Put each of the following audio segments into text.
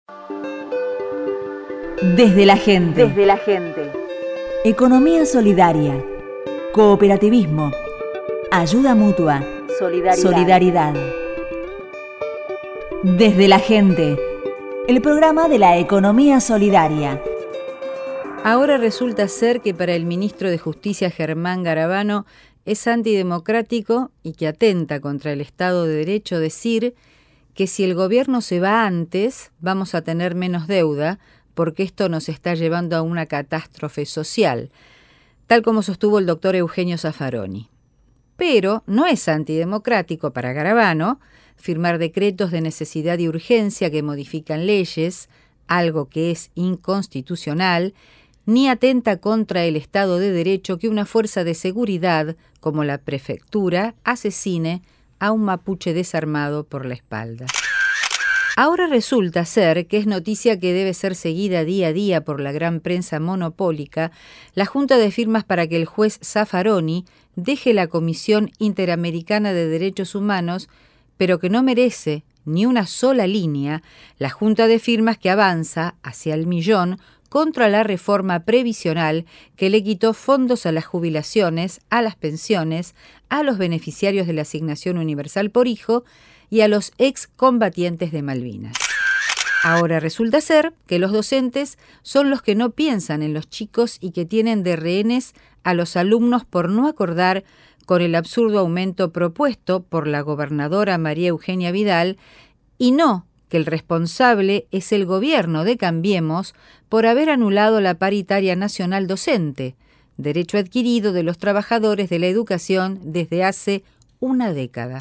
Desde la gente. Desde la gente. Economía solidaria. Cooperativismo. Ayuda mutua. Solidaridad. Desde la gente. El programa de la economía solidaria. Ahora resulta ser que para el ministro de Justicia Germán Garabano es antidemocrático y que atenta contra el Estado de Derecho decir que si el gobierno se va antes vamos a tener menos deuda porque esto nos está llevando a una catástrofe social, tal como sostuvo el doctor Eugenio Zaffaroni. Pero no es antidemocrático para Garabano firmar decretos de necesidad y urgencia que modifican leyes, algo que es inconstitucional, ni atenta contra el Estado de Derecho que una fuerza de seguridad, como la prefectura, asesine a un mapuche desarmado por la espalda. Ahora resulta ser que es noticia que debe ser seguida día a día por la gran prensa monopólica la junta de firmas para que el juez Zaffaroni deje la Comisión Interamericana de Derechos Humanos, pero que no merece ni una sola línea la junta de firmas que avanza hacia el millón contra la reforma previsional que le quitó fondos a las jubilaciones, a las pensiones, a los beneficiarios de la Asignación Universal por Hijo y a los excombatientes de Malvinas. Ahora resulta ser que los docentes son los que no piensan en los chicos y que tienen de rehenes a los alumnos por no acordar con el absurdo aumento propuesto por la gobernadora María Eugenia Vidal, y no que el responsable es el gobierno de Cambiemos por haber anulado la paritaria nacional docente, derecho adquirido de los trabajadores de la educación desde hace una década.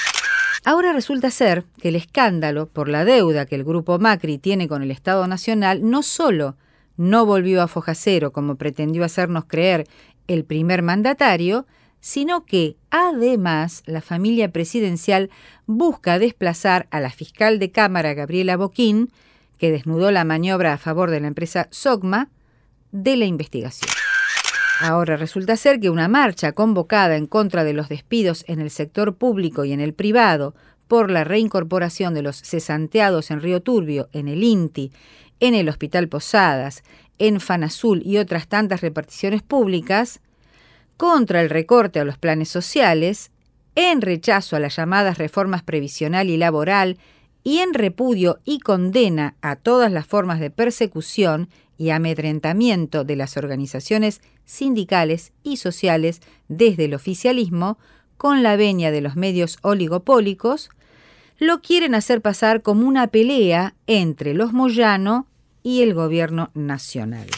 Ahora resulta ser que el escándalo por la deuda que el grupo Macri tiene con el Estado Nacional no solo no volvió a foja cero como pretendió hacernos creer el primer mandatario, sino que, además, la familia presidencial busca desplazar a la fiscal de Cámara, Gabriela Boquín, que desnudó la maniobra a favor de la empresa Sogma, de la investigación. Ahora resulta ser que una marcha convocada en contra de los despidos en el sector público y en el privado por la reincorporación de los cesanteados en Río Turbio, en el INTI, en el Hospital Posadas, en Fanazul y otras tantas reparticiones públicas, contra el recorte a los planes sociales, en rechazo a las llamadas reformas previsional y laboral y en repudio y condena a todas las formas de persecución y amedrentamiento de las organizaciones sindicales y sociales desde el oficialismo, con la venia de los medios oligopólicos, lo quieren hacer pasar como una pelea entre los Moyano y el gobierno nacional.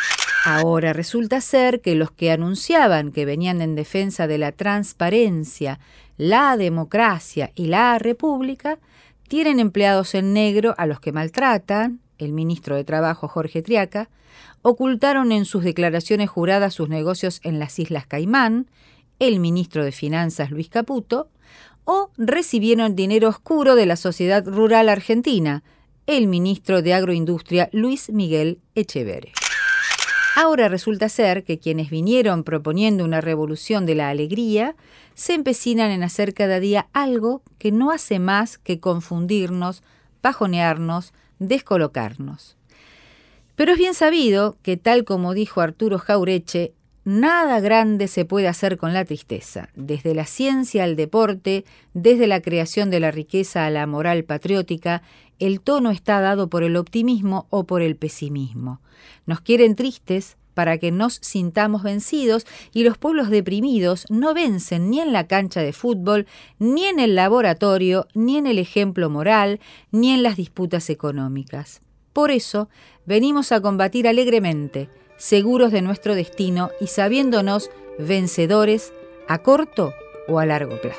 Ahora resulta ser que los que anunciaban que venían en defensa de la transparencia, la democracia y la república, tienen empleados en negro a los que maltratan, el ministro de Trabajo Jorge Triaca, ocultaron en sus declaraciones juradas sus negocios en las Islas Caimán, el ministro de Finanzas Luis Caputo, o recibieron dinero oscuro de la Sociedad Rural Argentina, el ministro de Agroindustria Luis Miguel Echeverre. Ahora resulta ser que quienes vinieron proponiendo una revolución de la alegría se empecinan en hacer cada día algo que no hace más que confundirnos, bajonearnos, descolocarnos. Pero es bien sabido que, tal como dijo Arturo Jaureche, nada grande se puede hacer con la tristeza, desde la ciencia al deporte, desde la creación de la riqueza a la moral patriótica. El tono está dado por el optimismo o por el pesimismo. Nos quieren tristes para que nos sintamos vencidos, y los pueblos deprimidos no vencen ni en la cancha de fútbol, ni en el laboratorio, ni en el ejemplo moral, ni en las disputas económicas. Por eso venimos a combatir alegremente, seguros de nuestro destino y sabiéndonos vencedores a corto o a largo plazo.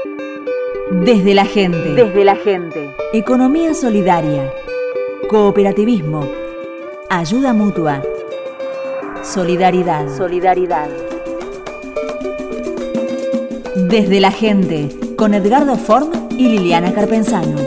Desde la gente. Desde la gente. Economía solidaria. Cooperativismo. Ayuda mutua. Solidaridad. Solidaridad. Desde la gente, con Edgardo Form y Liliana Carpenzano.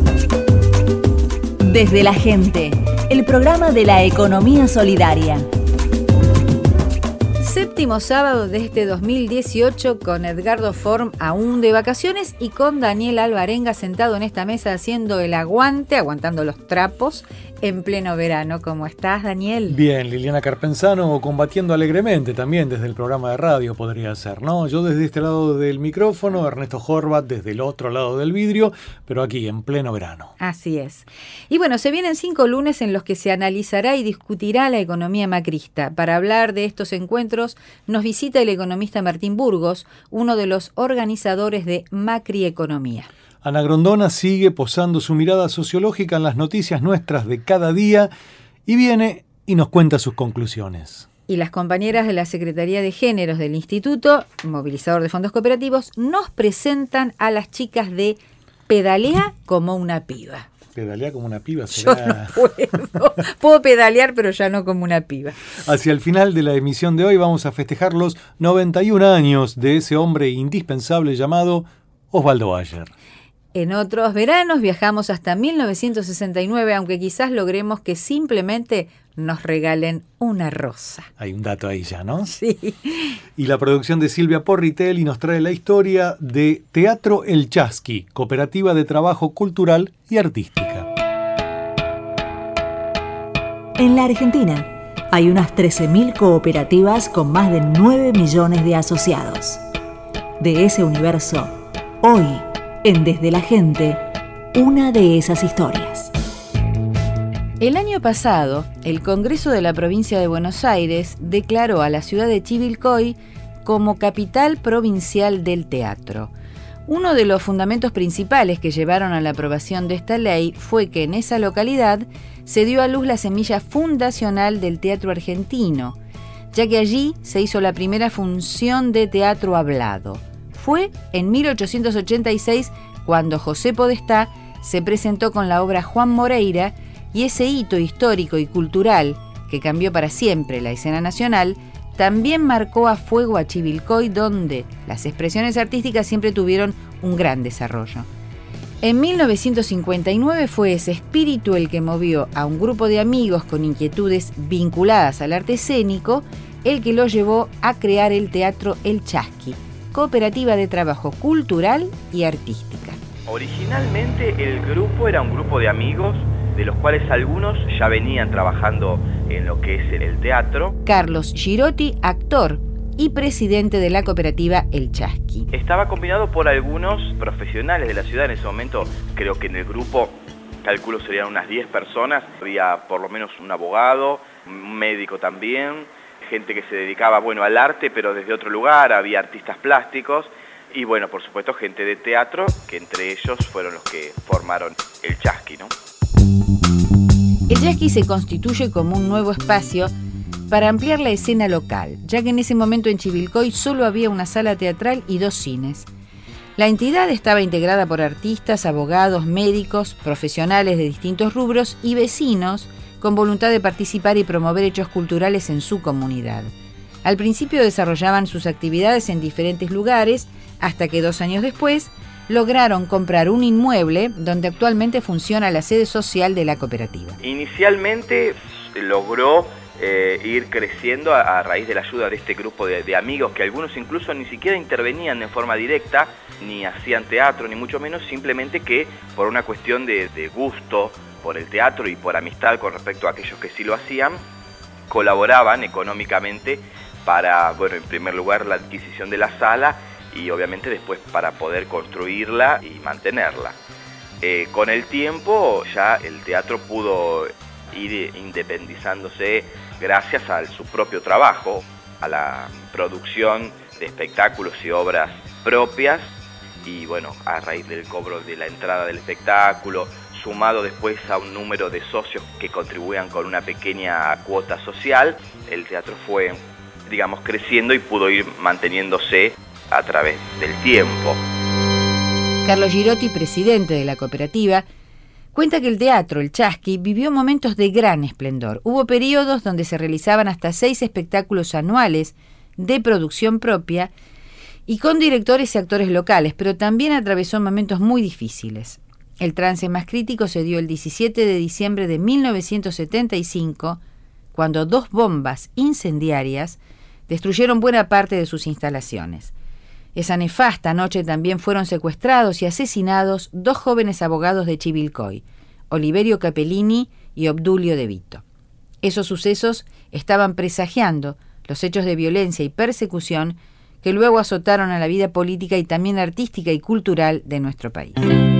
Desde la gente, el programa de la economía solidaria. Séptimo sábado de este 2018 con Edgardo Form aún de vacaciones y con Daniel Alvarenga sentado en esta mesa haciendo el aguantando los trapos en pleno verano. ¿Cómo estás, Daniel? Bien, Liliana Carpenzano combatiendo alegremente también desde el programa de radio podría ser, ¿no? Yo desde este lado del micrófono, Ernesto Horvath desde el otro lado del vidrio, pero aquí en pleno verano. Así es. Y bueno, se vienen 5 lunes en los que se analizará y discutirá la economía macrista. Para hablar de estos encuentros nos visita el economista Martín Burgos, uno de los organizadores de Macrieconomía. Ana Grondona sigue posando su mirada sociológica en las noticias nuestras de cada día y viene y nos cuenta sus conclusiones. Y las compañeras de la Secretaría de Géneros del Instituto, movilizador de fondos cooperativos, nos presentan a las chicas de Pedalea como una piba. ¿Pedalea como una piba? ¿Será? Yo no puedo. Puedo pedalear, pero ya no como una piba. Hacia el final de la emisión de hoy vamos a festejar los 91 años de ese hombre indispensable llamado Osvaldo Bayer. En otros veranos viajamos hasta 1969, aunque quizás logremos que simplemente nos regalen una rosa. Hay un dato ahí ya, ¿no? Sí. Y la producción de Silvia Porritelli nos trae la historia de Teatro El Chasqui, cooperativa de trabajo cultural y artística. En la Argentina hay unas 13.000 cooperativas con más de 9 millones de asociados. De ese universo, hoy, en Desde la Gente, una de esas historias. El año pasado, el Congreso de la Provincia de Buenos Aires declaró a la ciudad de Chivilcoy como capital provincial del teatro. Uno de los fundamentos principales que llevaron a la aprobación de esta ley fue que en esa localidad se dio a luz la semilla fundacional del teatro argentino, ya que allí se hizo la primera función de teatro hablado. Fue en 1886 cuando José Podestá se presentó con la obra Juan Moreira y ese hito histórico y cultural que cambió para siempre la escena nacional también marcó a fuego a Chivilcoy, donde las expresiones artísticas siempre tuvieron un gran desarrollo. En 1959 fue ese espíritu el que movió a un grupo de amigos con inquietudes vinculadas al arte escénico, el que lo llevó a crear el Teatro El Chasqui, cooperativa de trabajo cultural y artística. Originalmente el grupo era un grupo de amigos, de los cuales algunos ya venían trabajando en lo que es el teatro. Carlos Girotti, actor y presidente de la cooperativa El Chasqui. Estaba combinado por algunos profesionales de la ciudad. En ese momento creo que en el grupo, calculo serían unas 10 personas. Había por lo menos un abogado, un médico también, gente que se dedicaba al arte, pero desde otro lugar. Había artistas plásticos y por supuesto gente de teatro, que entre ellos fueron los que formaron El Chasqui, ¿no? El Chasqui se constituye como un nuevo espacio para ampliar la escena local, ya que en ese momento en Chivilcoy solo había una sala teatral y 2 cines. La entidad estaba integrada por artistas, abogados, médicos, profesionales de distintos rubros y vecinos con voluntad de participar y promover hechos culturales en su comunidad. Al principio desarrollaban sus actividades en diferentes lugares, hasta que 2 años después lograron comprar un inmueble donde actualmente funciona la sede social de la cooperativa. Inicialmente logró ir creciendo a raíz de la ayuda de este grupo de amigos, que algunos incluso ni siquiera intervenían en forma directa, ni hacían teatro, ni mucho menos, simplemente que por una cuestión de gusto por el teatro y por amistad con respecto a aquellos que sí lo hacían, colaboraban económicamente para, en primer lugar, la adquisición de la sala y obviamente después para poder construirla y mantenerla. Con el tiempo ya el teatro pudo ir independizándose gracias a su propio trabajo, a la producción de espectáculos y obras propias y a raíz del cobro de la entrada del espectáculo, sumado después a un número de socios que contribuían con una pequeña cuota social, el teatro fue, creciendo y pudo ir manteniéndose a través del tiempo. Carlos Girotti, presidente de la cooperativa, cuenta que el teatro, El Chasqui, vivió momentos de gran esplendor. Hubo periodos donde se realizaban hasta 6 espectáculos anuales de producción propia y con directores y actores locales, pero también atravesó momentos muy difíciles. El trance más crítico se dio el 17 de diciembre de 1975, cuando 2 bombas incendiarias destruyeron buena parte de sus instalaciones. Esa nefasta noche también fueron secuestrados y asesinados 2 jóvenes abogados de Chivilcoy, Oliverio Capellini y Obdulio De Vito. Esos sucesos estaban presagiando los hechos de violencia y persecución que luego azotaron a la vida política y también artística y cultural de nuestro país.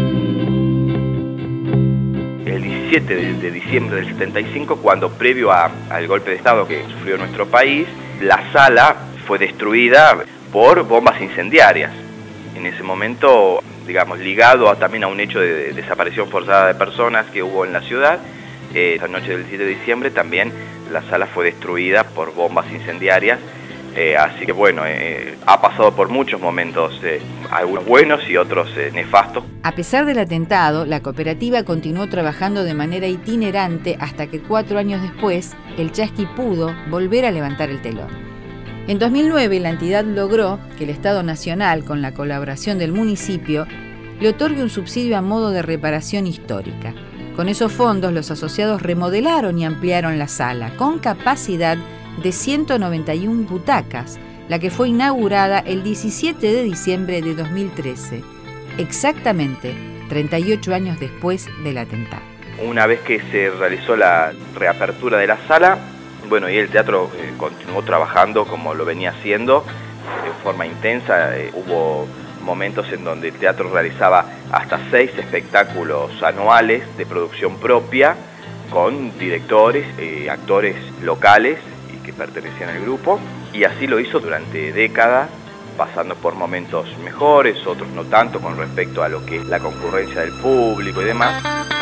El 17 de diciembre del 75, cuando previo al golpe de Estado que sufrió nuestro país, la sala fue destruida por bombas incendiarias. En ese momento, digamos, ligado también a un hecho de desaparición forzada de personas que hubo en la ciudad, esa noche del 17 de diciembre también la sala fue destruida por bombas incendiarias. Así que bueno, ha pasado por muchos momentos, algunos buenos y otros nefastos. A pesar del atentado, la cooperativa continuó trabajando de manera itinerante hasta que 4 años después, el Chasqui pudo volver a levantar el telón. En 2009, la entidad logró que el Estado Nacional, con la colaboración del municipio, le otorgue un subsidio a modo de reparación histórica. Con esos fondos, los asociados remodelaron y ampliaron la sala, con capacidad de 191 butacas, la que fue inaugurada el 17 de diciembre de 2013, exactamente 38 años después del atentado. Una vez que se realizó la reapertura de la sala, bueno, y el teatro continuó trabajando como lo venía haciendo, de forma intensa. Hubo momentos en donde el teatro realizaba hasta 6 espectáculos anuales de producción propia, con directores, actores locales que pertenecían al grupo, y así lo hizo durante décadas, pasando por momentos mejores, otros no tanto con respecto a lo que es la concurrencia del público y demás.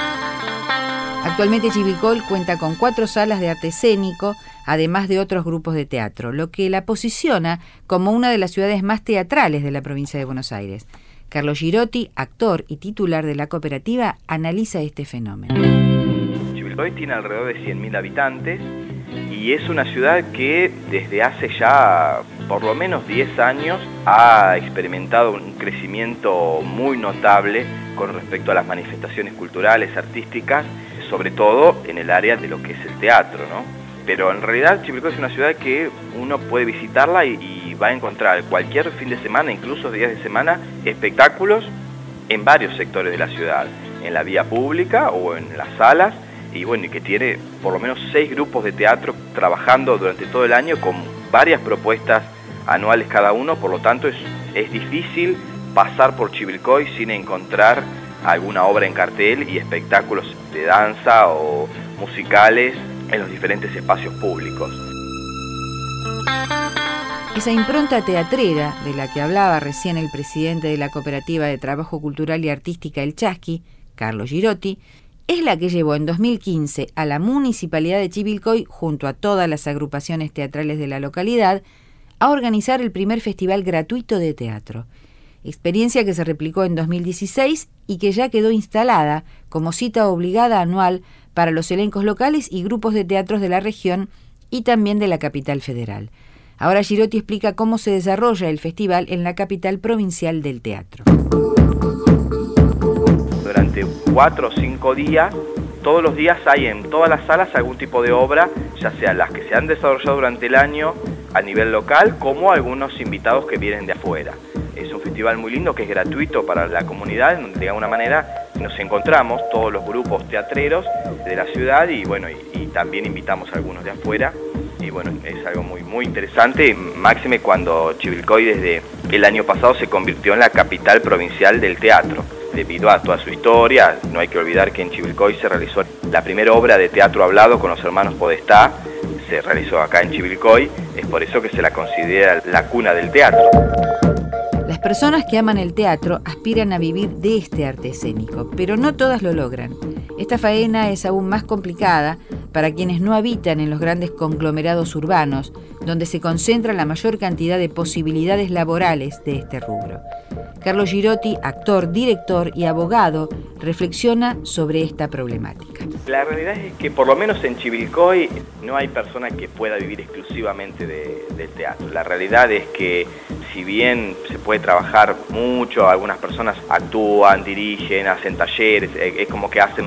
Actualmente Chivilcoy cuenta con 4 salas de arte escénico, además de otros grupos de teatro, lo que la posiciona como una de las ciudades más teatrales de la provincia de Buenos Aires. Carlos Girotti, actor y titular de la cooperativa, analiza este fenómeno. Chivilcoy tiene alrededor de 100.000 habitantes y es una ciudad que desde hace ya por lo menos 10 años ha experimentado un crecimiento muy notable con respecto a las manifestaciones culturales, artísticas, sobre todo en el área de lo que es el teatro, ¿no? Pero en realidad Chivilcoy es una ciudad que uno puede visitarla y va a encontrar cualquier fin de semana, incluso días de semana, espectáculos en varios sectores de la ciudad, en la vía pública o en las salas, y bueno, y que tiene por lo menos 6 grupos de teatro trabajando durante todo el año con varias propuestas anuales cada uno. Por lo tanto es difícil pasar por Chivilcoy sin encontrar alguna obra en cartel y espectáculos de danza o musicales en los diferentes espacios públicos. Esa impronta teatrera de la que hablaba recién el presidente de la Cooperativa de Trabajo Cultural y Artística El Chasqui, Carlos Girotti, es la que llevó en 2015 a la Municipalidad de Chivilcoy, junto a todas las agrupaciones teatrales de la localidad, a organizar el primer festival gratuito de teatro. Experiencia que se replicó en 2016 y que ya quedó instalada como cita obligada anual para los elencos locales y grupos de teatros de la región y también de la capital federal. Ahora Girotti explica cómo se desarrolla el festival en la capital provincial del teatro. Durante 4 o 5 días, todos los días hay en todas las salas algún tipo de obra, ya sea las que se han desarrollado durante el año a nivel local, como algunos invitados que vienen de afuera. Es un festival muy lindo que es gratuito para la comunidad, en donde de alguna manera nos encontramos todos los grupos teatreros de la ciudad y bueno, y también invitamos a algunos de afuera. Y bueno, es algo muy, muy interesante, máxime cuando Chivilcoy desde el año pasado se convirtió en la capital provincial del teatro. Debido a toda su historia, no hay que olvidar que en Chivilcoy se realizó la primera obra de teatro hablado con los hermanos Podestá, se realizó acá en Chivilcoy, es por eso que se la considera la cuna del teatro. Las personas que aman el teatro aspiran a vivir de este arte escénico, pero no todas lo logran. Esta faena es aún más complicada para quienes no habitan en los grandes conglomerados urbanos, donde se concentra la mayor cantidad de posibilidades laborales de este rubro. Carlos Girotti, actor, director y abogado, reflexiona sobre esta problemática. La realidad es que por lo menos en Chivilcoy no hay persona que pueda vivir exclusivamente del teatro. La realidad es que si bien se puede trabajar mucho, algunas personas actúan, dirigen, hacen talleres, es como que hacen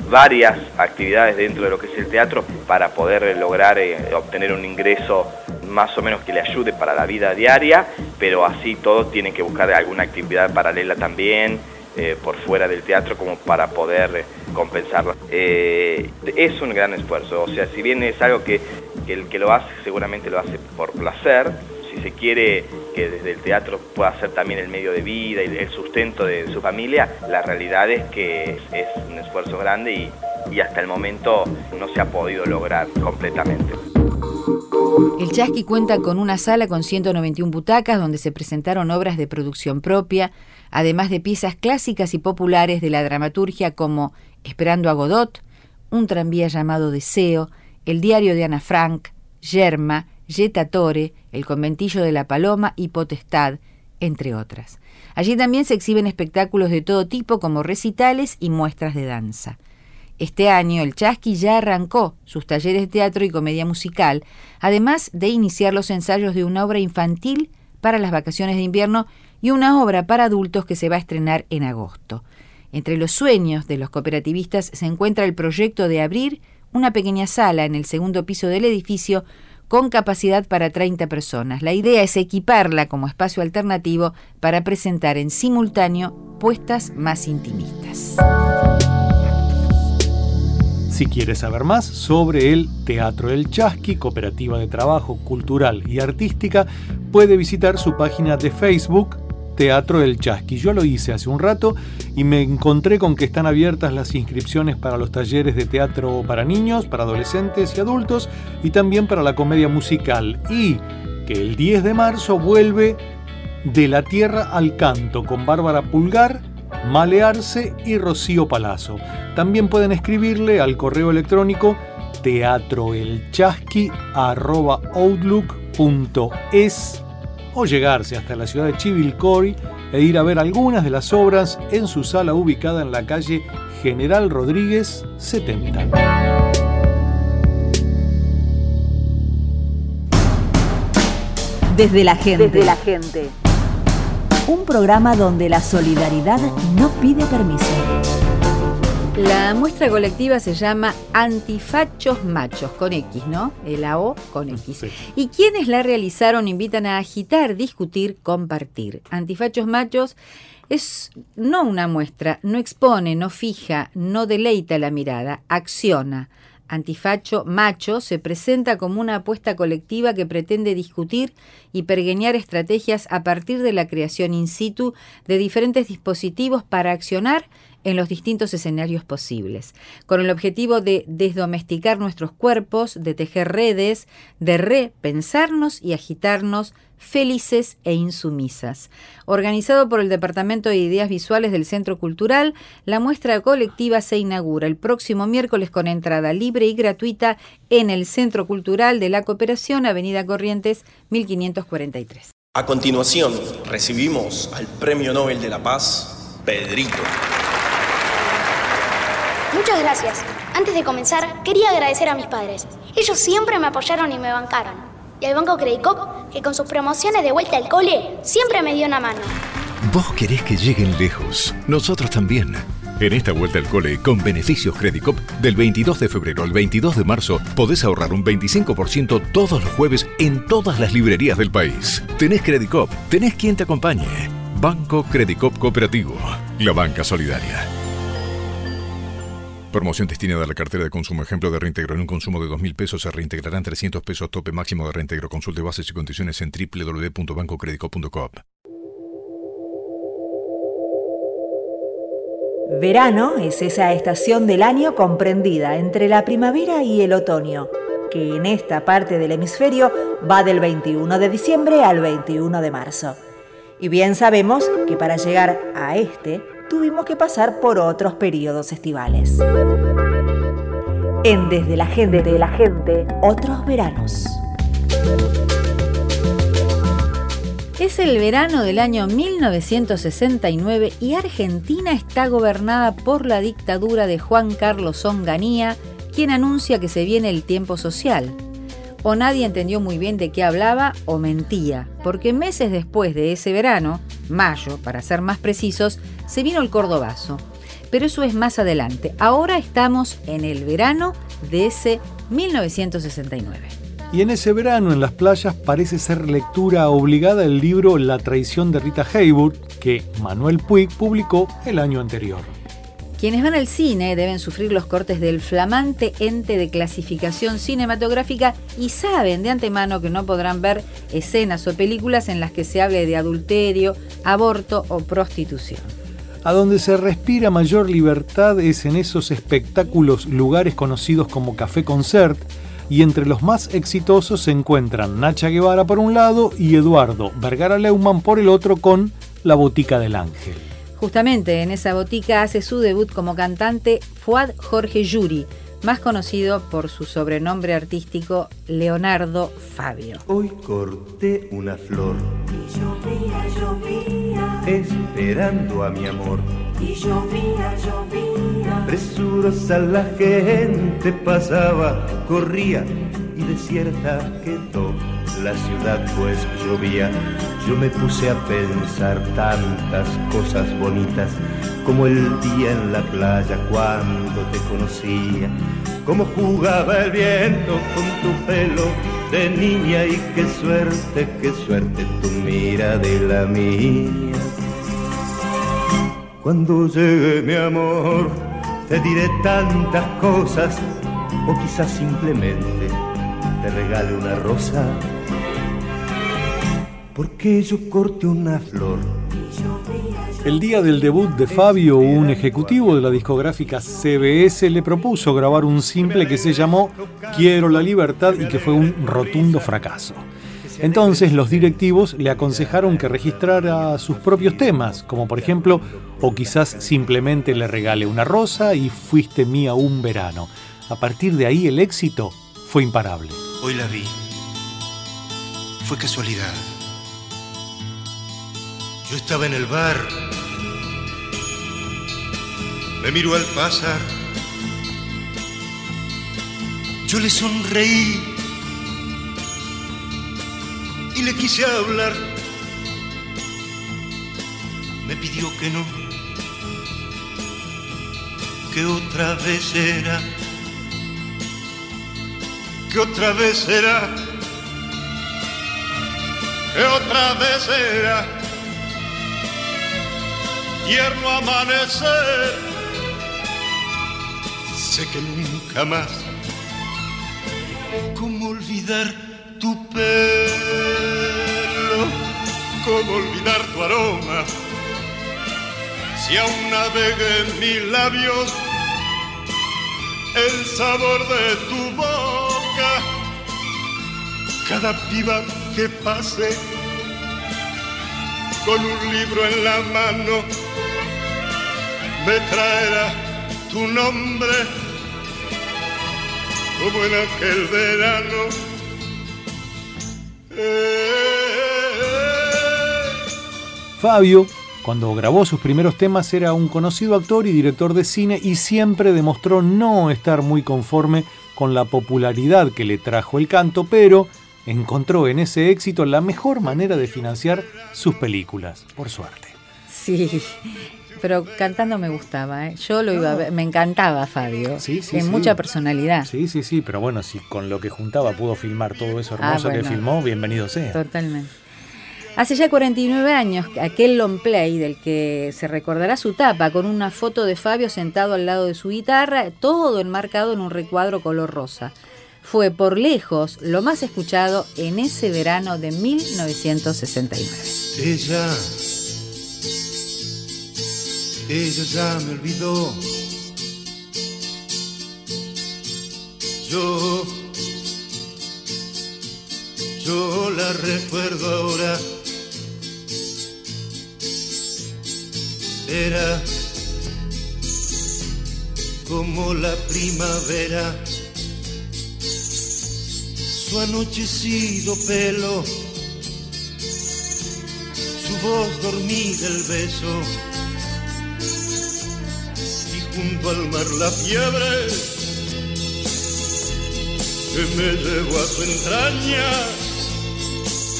varias actividades dentro de lo que es el teatro para poder lograr obtener un ingreso más o menos que le ayude para la vida diaria, pero así todo tienen que buscar alguna actividad paralela también, por fuera del teatro, como para poder compensarlo. Es un gran esfuerzo, o sea, si bien es algo que el que lo hace seguramente lo hace por placer, si se quiere que desde el teatro pueda ser también el medio de vida y el sustento de su familia, la realidad es que es un esfuerzo grande y hasta el momento no se ha podido lograr completamente. El Chasqui cuenta con una sala con 191 butacas donde se presentaron obras de producción propia, además de piezas clásicas y populares de la dramaturgia como Esperando a Godot, Un tranvía llamado Deseo, El diario de Ana Frank, Yerma, Yetatore, El conventillo de la Paloma y Potestad, entre otras. Allí también se exhiben espectáculos de todo tipo como recitales y muestras de danza. Este año el Chasqui ya arrancó sus talleres de teatro y comedia musical, además de iniciar los ensayos de una obra infantil para las vacaciones de invierno y una obra para adultos que se va a estrenar en agosto. Entre los sueños de los cooperativistas se encuentra el proyecto de abrir una pequeña sala en el segundo piso del edificio con capacidad para 30 personas. La idea es equiparla como espacio alternativo para presentar en simultáneo puestas más intimistas. Si quieres saber más sobre el Teatro El Chasqui, cooperativa de trabajo cultural y artística, puede visitar su página de Facebook, Teatro El Chasqui. Yo lo hice hace un rato y me encontré con que están abiertas las inscripciones para los talleres de teatro para niños, para adolescentes y adultos, y también para la comedia musical. Y que el 10 de marzo vuelve De la Tierra al Canto con Bárbara Pulgar, Malearse y Rocío Palazzo. También pueden escribirle al correo electrónico teatroelchasqui@outlook.es o llegarse hasta la ciudad de Chivilcoy e ir a ver algunas de las obras en su sala ubicada en la calle General Rodríguez 70. Desde la gente. Un programa donde la solidaridad no pide permiso. La muestra colectiva se llama Antifachos Machos, con X, ¿no? La O con X. Sí. Y quienes la realizaron invitan a agitar, discutir, compartir. Antifachos Machos es no una muestra, no expone, no fija, no deleita la mirada, acciona. Antifacho Macho se presenta como una apuesta colectiva que pretende discutir y pergeñar estrategias a partir de la creación in situ de diferentes dispositivos para accionar en los distintos escenarios posibles, con el objetivo de desdomesticar nuestros cuerpos, de tejer redes, de repensarnos y agitarnos felices e insumisas. Organizado por el Departamento de Ideas Visuales del Centro Cultural, la muestra colectiva se inaugura el próximo miércoles con entrada libre y gratuita en el Centro Cultural de la Cooperación, Avenida Corrientes, 1543. A continuación, recibimos al Premio Nobel de la Paz, Pedrito. Muchas gracias. Antes de comenzar, quería agradecer a mis padres. Ellos siempre me apoyaron y me bancaron. Y al Banco Credicop, que con sus promociones de vuelta al cole, siempre me dio una mano. Vos querés que lleguen lejos. Nosotros también. En esta vuelta al cole, con beneficios Credicop, del 22 de febrero al 22 de marzo, podés ahorrar un 25% todos los jueves en todas las librerías del país. Tenés Credicop, tenés quien te acompañe. Banco Credicop Cooperativo. La banca solidaria. Promoción destinada a la cartera de consumo. Ejemplo de reintegro. En un consumo de 2.000 pesos se reintegrarán 300 pesos tope máximo de reintegro. Consulte bases y condiciones en www.bancocredico.com. Verano es esa estación del año comprendida entre la primavera y el otoño, que en esta parte del hemisferio va del 21 de diciembre al 21 de marzo. Y bien sabemos que para llegar a tuvimos que pasar por otros periodos estivales. En Desde la Gente, otros veranos. Es el verano del año 1969 y Argentina está gobernada por la dictadura de Juan Carlos Onganía, quien anuncia que se viene el tiempo social. O nadie entendió muy bien de qué hablaba o mentía, porque meses después de ese verano, mayo, para ser más precisos, se vino el Cordobazo. pero eso es más adelante. Ahora estamos en el verano de ese 1969. Y en ese verano en las playas parece ser lectura obligada el libro La traición de Rita Hayworth, que Manuel Puig publicó el año anterior. Quienes van al cine deben sufrir los cortes del flamante ente de clasificación cinematográfica y saben de antemano que no podrán ver escenas o películas en las que se hable de adulterio, aborto o prostitución. A donde se respira mayor libertad es en esos espectáculos, lugares conocidos como Café Concert, y entre los más exitosos se encuentran Nacha Guevara por un lado y Eduardo Vergara Leumann por el otro con La Botica del Ángel. Justamente en esa botica hace su debut como cantante Fuad Jorge Yuri, más conocido por su sobrenombre artístico Leonardo Fabio. Hoy corté una flor y llovía, esperando a mi amor. Y llovía. Presurosa la gente pasaba, corría y desierta quedó la ciudad pues llovía. Yo me puse a pensar tantas cosas bonitas, como el día en la playa cuando te conocía, cómo jugaba el viento con tu pelo de niña y qué suerte tu mira de la mía. Cuando llegue mi amor te diré tantas cosas, o quizás simplemente te regale una rosa, porque yo corté una flor. El día del debut de Fabio, un ejecutivo de la discográfica CBS le propuso grabar un simple que se llamó Quiero la libertad y que fue un rotundo fracaso. Entonces los directivos le aconsejaron que registrara sus propios temas, como por ejemplo, o quizás simplemente le regale una rosa y Fuiste mía un verano. A partir de ahí el éxito fue imparable. Hoy la vi. Fue casualidad. Yo estaba en el bar. Me miró al pasar. Yo le sonreí y le quise hablar. Me pidió que no, que otra vez será, que otra vez será, que otra vez será. Tierno amanecer, sé que nunca más. ¿Cómo olvidar tu pelo? ¿Cómo olvidar tu aroma? Si aún navega en mis labios el sabor de tu boca, cada piba que pase con un libro en la mano me traerá tu nombre como en aquel verano. Fabio, cuando grabó sus primeros temas, era un conocido actor y director de cine y siempre demostró no estar muy conforme con la popularidad que le trajo el canto, pero encontró en ese éxito la mejor manera de financiar sus películas, por suerte. Sí, pero cantando me gustaba, ¿eh? Yo lo iba a ver, me encantaba Fabio, sí, mucha personalidad. Sí, pero bueno, si con lo que juntaba pudo filmar todo eso hermoso que filmó, bienvenido sea. Totalmente. Hace ya 49 años, aquel long play del que se recordará su tapa con una foto de Fabio sentado al lado de su guitarra, todo enmarcado en un recuadro color rosa. Fue por lejos lo más escuchado en ese verano de 1969. Ella ya me olvidó. Yo la recuerdo ahora. Era como la primavera, su anochecido pelo, su voz dormida, el beso, y junto al mar la fiebre que me llevó a su entraña,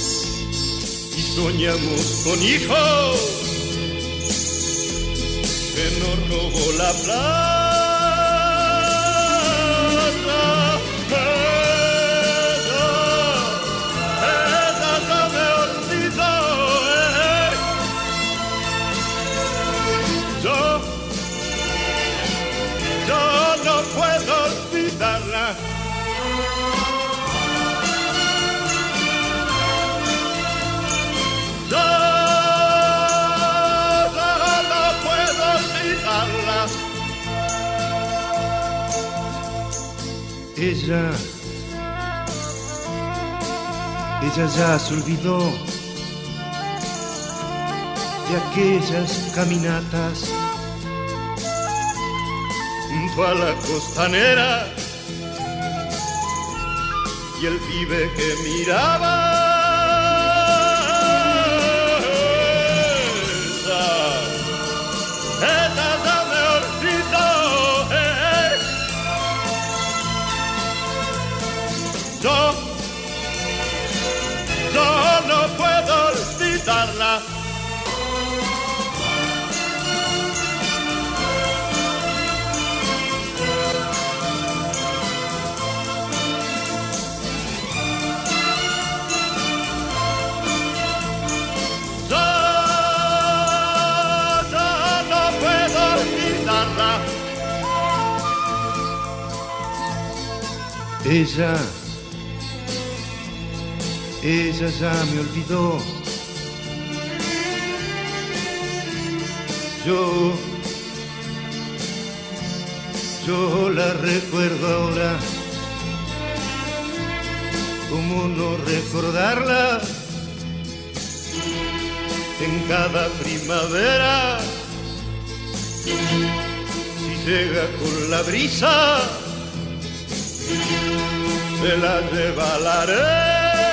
y soñamos con hijos que nos robó la plaza. Ella ya me olvidó. Yo no puedo olvidarla. Ella ya se olvidó de aquellas caminatas junto a la costanera y el pibe que miraba. Ella ya me olvidó. Yo no puedo olvidarla. Yo no puedo olvidarla. Ella ya me olvidó. Yo la recuerdo ahora. ¿Cómo no recordarla? En cada primavera, si llega con la brisa, se la lleva la arena.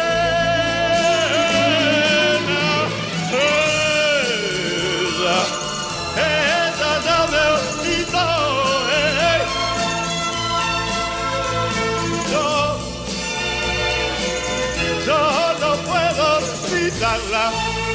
Ella ya me olvidó. Yo no puedo olvidarla.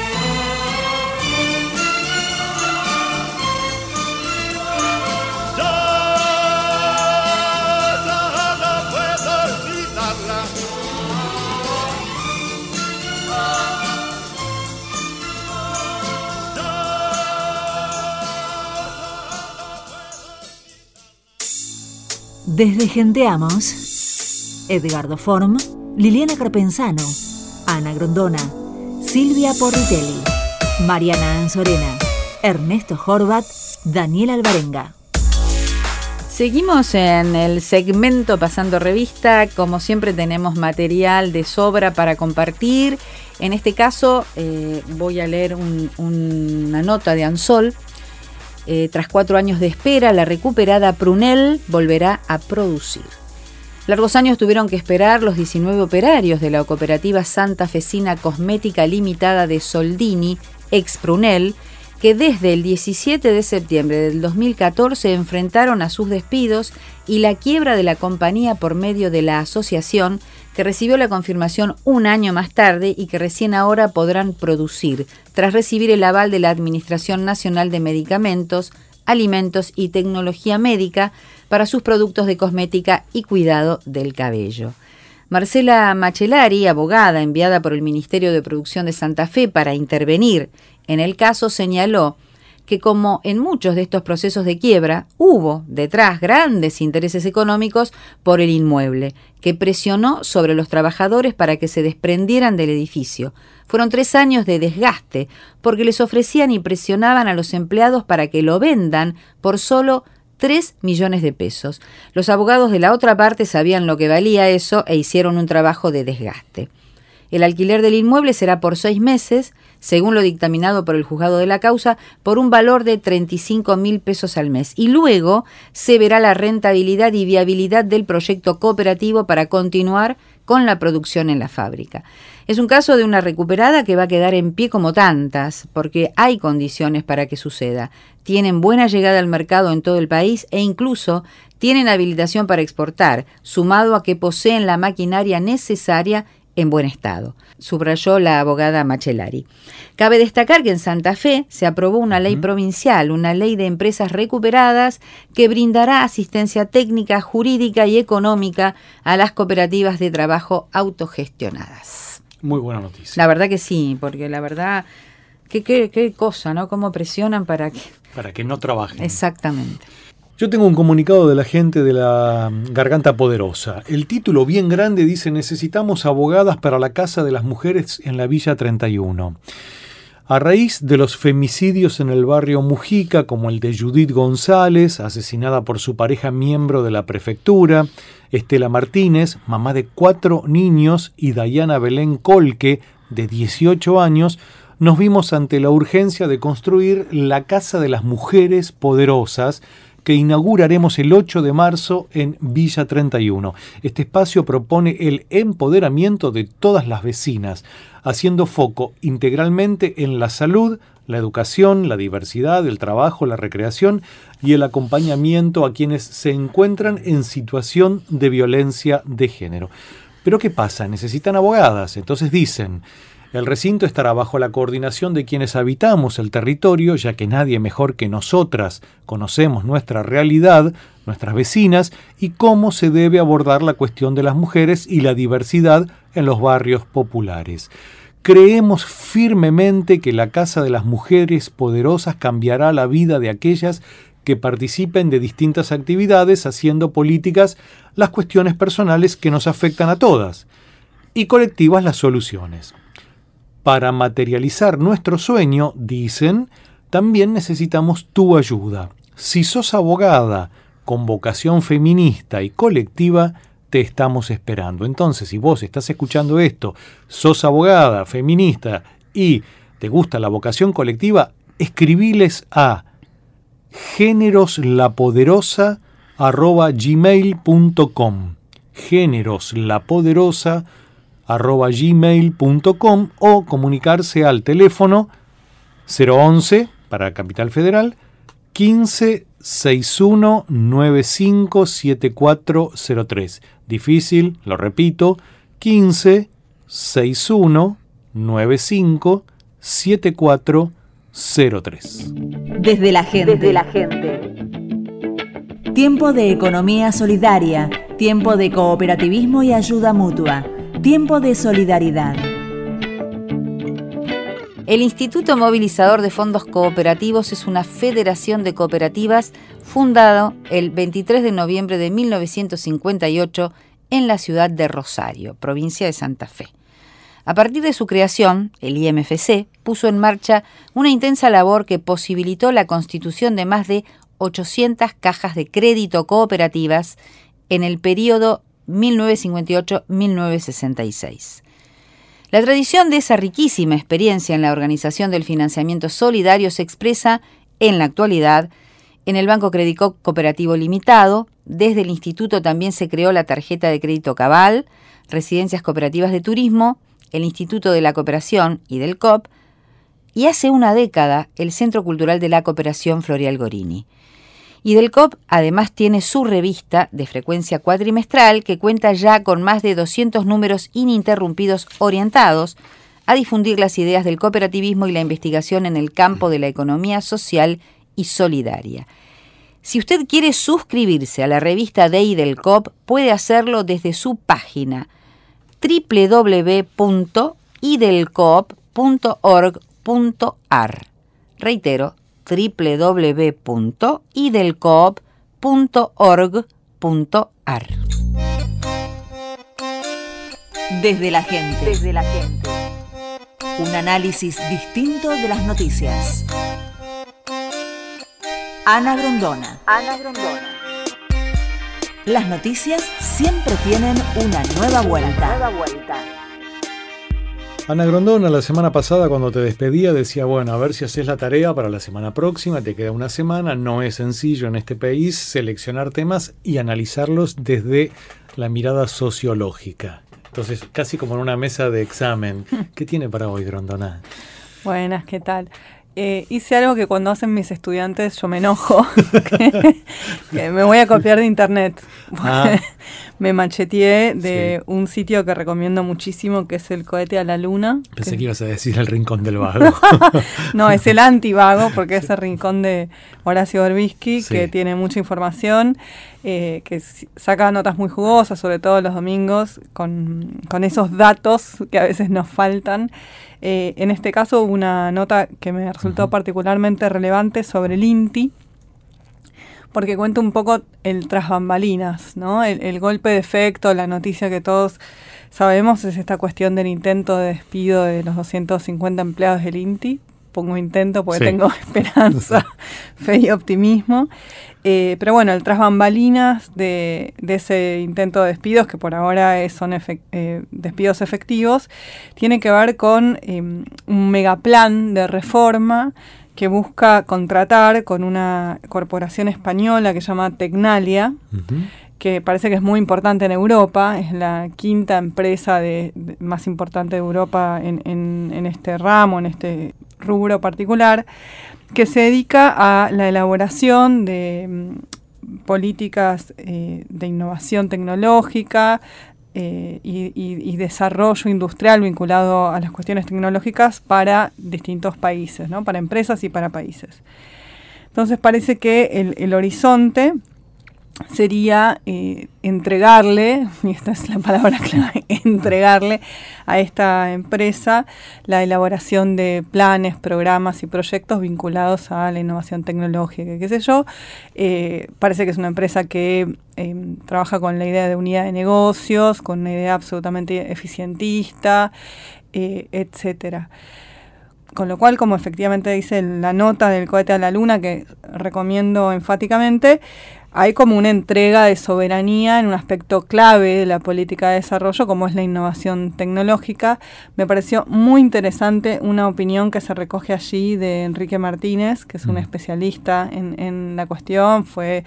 Desde Genteamos, Edgardo Form, Liliana Carpenzano, Ana Grondona, Silvia Porritelli, Mariana Anzorena, Ernesto Horvat, Daniel Alvarenga. Seguimos en el segmento Pasando Revista. Como siempre tenemos material de sobra para compartir. En este caso voy a leer una nota de Ansol. Tras 4 años de espera, la recuperada Prunell volverá a producir. Largos años tuvieron que esperar los 19 operarios de la cooperativa santafesina Cosmética Limitada de Soldini, ex Prunell, que desde el 17 de septiembre del 2014 enfrentaron a sus despidos y la quiebra de la compañía por medio de la asociación, que recibió la confirmación un año más tarde y que recién ahora podrán producir, tras recibir el aval de la Administración Nacional de Medicamentos, Alimentos y Tecnología Médica para sus productos de cosmética y cuidado del cabello. Marcela Macellari, abogada enviada por el Ministerio de Producción de Santa Fe para intervenir en el caso, señaló que como en muchos de estos procesos de quiebra, hubo detrás grandes intereses económicos por el inmueble, que presionó sobre los trabajadores para que se desprendieran del edificio. Fueron 3 años de desgaste, porque les ofrecían y presionaban a los empleados para que lo vendan por solo 3 millones de pesos. Los abogados de la otra parte sabían lo que valía eso e hicieron un trabajo de desgaste. El alquiler del inmueble será por 6 meses, según lo dictaminado por el juzgado de la causa, por un valor de 35.000 pesos al mes. Y luego se verá la rentabilidad y viabilidad del proyecto cooperativo para continuar con la producción en la fábrica. Es un caso de una recuperada que va a quedar en pie como tantas, porque hay condiciones para que suceda. Tienen buena llegada al mercado en todo el país e incluso tienen habilitación para exportar, sumado a que poseen la maquinaria necesaria en buen estado, subrayó la abogada Macellari. Cabe destacar que en Santa Fe se aprobó una ley provincial, una ley de empresas recuperadas que brindará asistencia técnica, jurídica y económica a las cooperativas de trabajo autogestionadas. Muy buena noticia. La verdad que sí, porque la verdad, qué cosa, ¿no? Cómo presionan para que no trabajen. Exactamente. Yo tengo un comunicado de la gente de la Garganta Poderosa. El título bien grande dice: necesitamos abogadas para la Casa de las Mujeres en la Villa 31. A raíz de los femicidios en el barrio Mujica, como el de Judith González, asesinada por su pareja miembro de la prefectura, Estela Martínez, mamá de 4 niños, y Dayana Belén Colque, de 18 años, nos vimos ante la urgencia de construir la Casa de las Mujeres Poderosas, que inauguraremos el 8 de marzo en Villa 31. Este espacio propone el empoderamiento de todas las vecinas, haciendo foco integralmente en la salud, la educación, la diversidad, el trabajo, la recreación y el acompañamiento a quienes se encuentran en situación de violencia de género. Pero ¿qué pasa? Necesitan abogadas. Entonces dicen: el recinto estará bajo la coordinación de quienes habitamos el territorio, ya que nadie mejor que nosotras conocemos nuestra realidad, nuestras vecinas, y cómo se debe abordar la cuestión de las mujeres y la diversidad en los barrios populares. Creemos firmemente que la Casa de las Mujeres Poderosas cambiará la vida de aquellas que participen de distintas actividades, haciendo políticas las cuestiones personales que nos afectan a todas, y colectivas las soluciones. Para materializar nuestro sueño, dicen, también necesitamos tu ayuda. Si sos abogada con vocación feminista y colectiva, te estamos esperando. Entonces, si vos estás escuchando esto, sos abogada, feminista y te gusta la vocación colectiva, escribiles a generoslapoderosa@gmail.com generoslapoderosa@gmail.com o comunicarse al teléfono 011 para Capital Federal 15 61 95 7403. Difícil, lo repito, 15 61 95 7403. Desde la gente. Tiempo de economía solidaria, tiempo de cooperativismo y ayuda mutua, tiempo de solidaridad. El Instituto Movilizador de Fondos Cooperativos es una federación de cooperativas fundado el 23 de noviembre de 1958 en la ciudad de Rosario, provincia de Santa Fe. A partir de su creación, el IMFC puso en marcha una intensa labor que posibilitó la constitución de más de 800 cajas de crédito cooperativas en el periodo 1958-1966. La tradición de esa riquísima experiencia en la organización del financiamiento solidario se expresa en la actualidad en el Banco Credicop Cooperativo Limitado. Desde el instituto también se creó la tarjeta de crédito Cabal, residencias cooperativas de turismo, el Instituto de la Cooperación y del COP, y hace una década el Centro Cultural de la Cooperación Florial Gorini. Y del COP además tiene su revista de frecuencia cuatrimestral que cuenta ya con más de 200 números ininterrumpidos orientados a difundir las ideas del cooperativismo y la investigación en el campo de la economía social y solidaria. Si usted quiere suscribirse a la revista DEI del COP, puede hacerlo desde su página www.idelcoop.org.ar. Reitero, www.idelcoop.org.ar. Desde la gente. Un análisis distinto de las noticias. Ana Grondona. Las noticias siempre tienen una nueva vuelta. Ana Grondona, la semana pasada cuando te despedía decía, bueno, a ver si haces la tarea para la semana próxima, te queda una semana, no es sencillo en este país seleccionar temas y analizarlos desde la mirada sociológica. Entonces, casi como en una mesa de examen. ¿Qué tiene para hoy, Grondona? Buenas, ¿qué tal? Hice algo que cuando hacen mis estudiantes yo me enojo, que me voy a copiar de internet. me macheteé de un sitio que recomiendo muchísimo, que es el Cohete a la Luna. Pensé que ibas a decir el Rincón del Vago. No, es el antivago, porque es el rincón de Horacio Berbisky, que tiene mucha información, que saca notas muy jugosas, sobre todo los domingos, con esos datos que a veces nos faltan. En este caso, hubo una nota que me resultó particularmente relevante sobre el INTI, porque cuenta un poco el tras bambalinas, ¿no? El golpe de efecto, la noticia que todos sabemos es esta cuestión del intento de despido de los 250 empleados del INTI. Pongo intento porque tengo esperanza, fe y optimismo. Pero bueno, el tras bambalinas de ese intento de despidos, que por ahora son despidos efectivos, tiene que ver con un megaplan de reforma que busca contratar con una corporación española que se llama Tecnalia, que parece que es muy importante en Europa, es la quinta empresa más importante de Europa en este ramo, en este rubro particular, que se dedica a la elaboración de políticas de innovación tecnológica, y desarrollo industrial vinculado a las cuestiones tecnológicas para distintos países, ¿no? Para empresas y para países. Entonces parece que el horizonte sería entregarle, y esta es la palabra clave, entregarle a esta empresa la elaboración de planes, programas y proyectos vinculados a la innovación tecnológica, qué sé yo. Parece que es una empresa que trabaja con la idea de unidad de negocios, con una idea absolutamente eficientista, etcétera. Con lo cual, como efectivamente dice la nota del Cohete a la Luna, que recomiendo enfáticamente, hay como una entrega de soberanía en un aspecto clave de la política de desarrollo, como es la innovación tecnológica. Me pareció muy interesante una opinión que se recoge allí de Enrique Martínez, que es un especialista en la cuestión, fue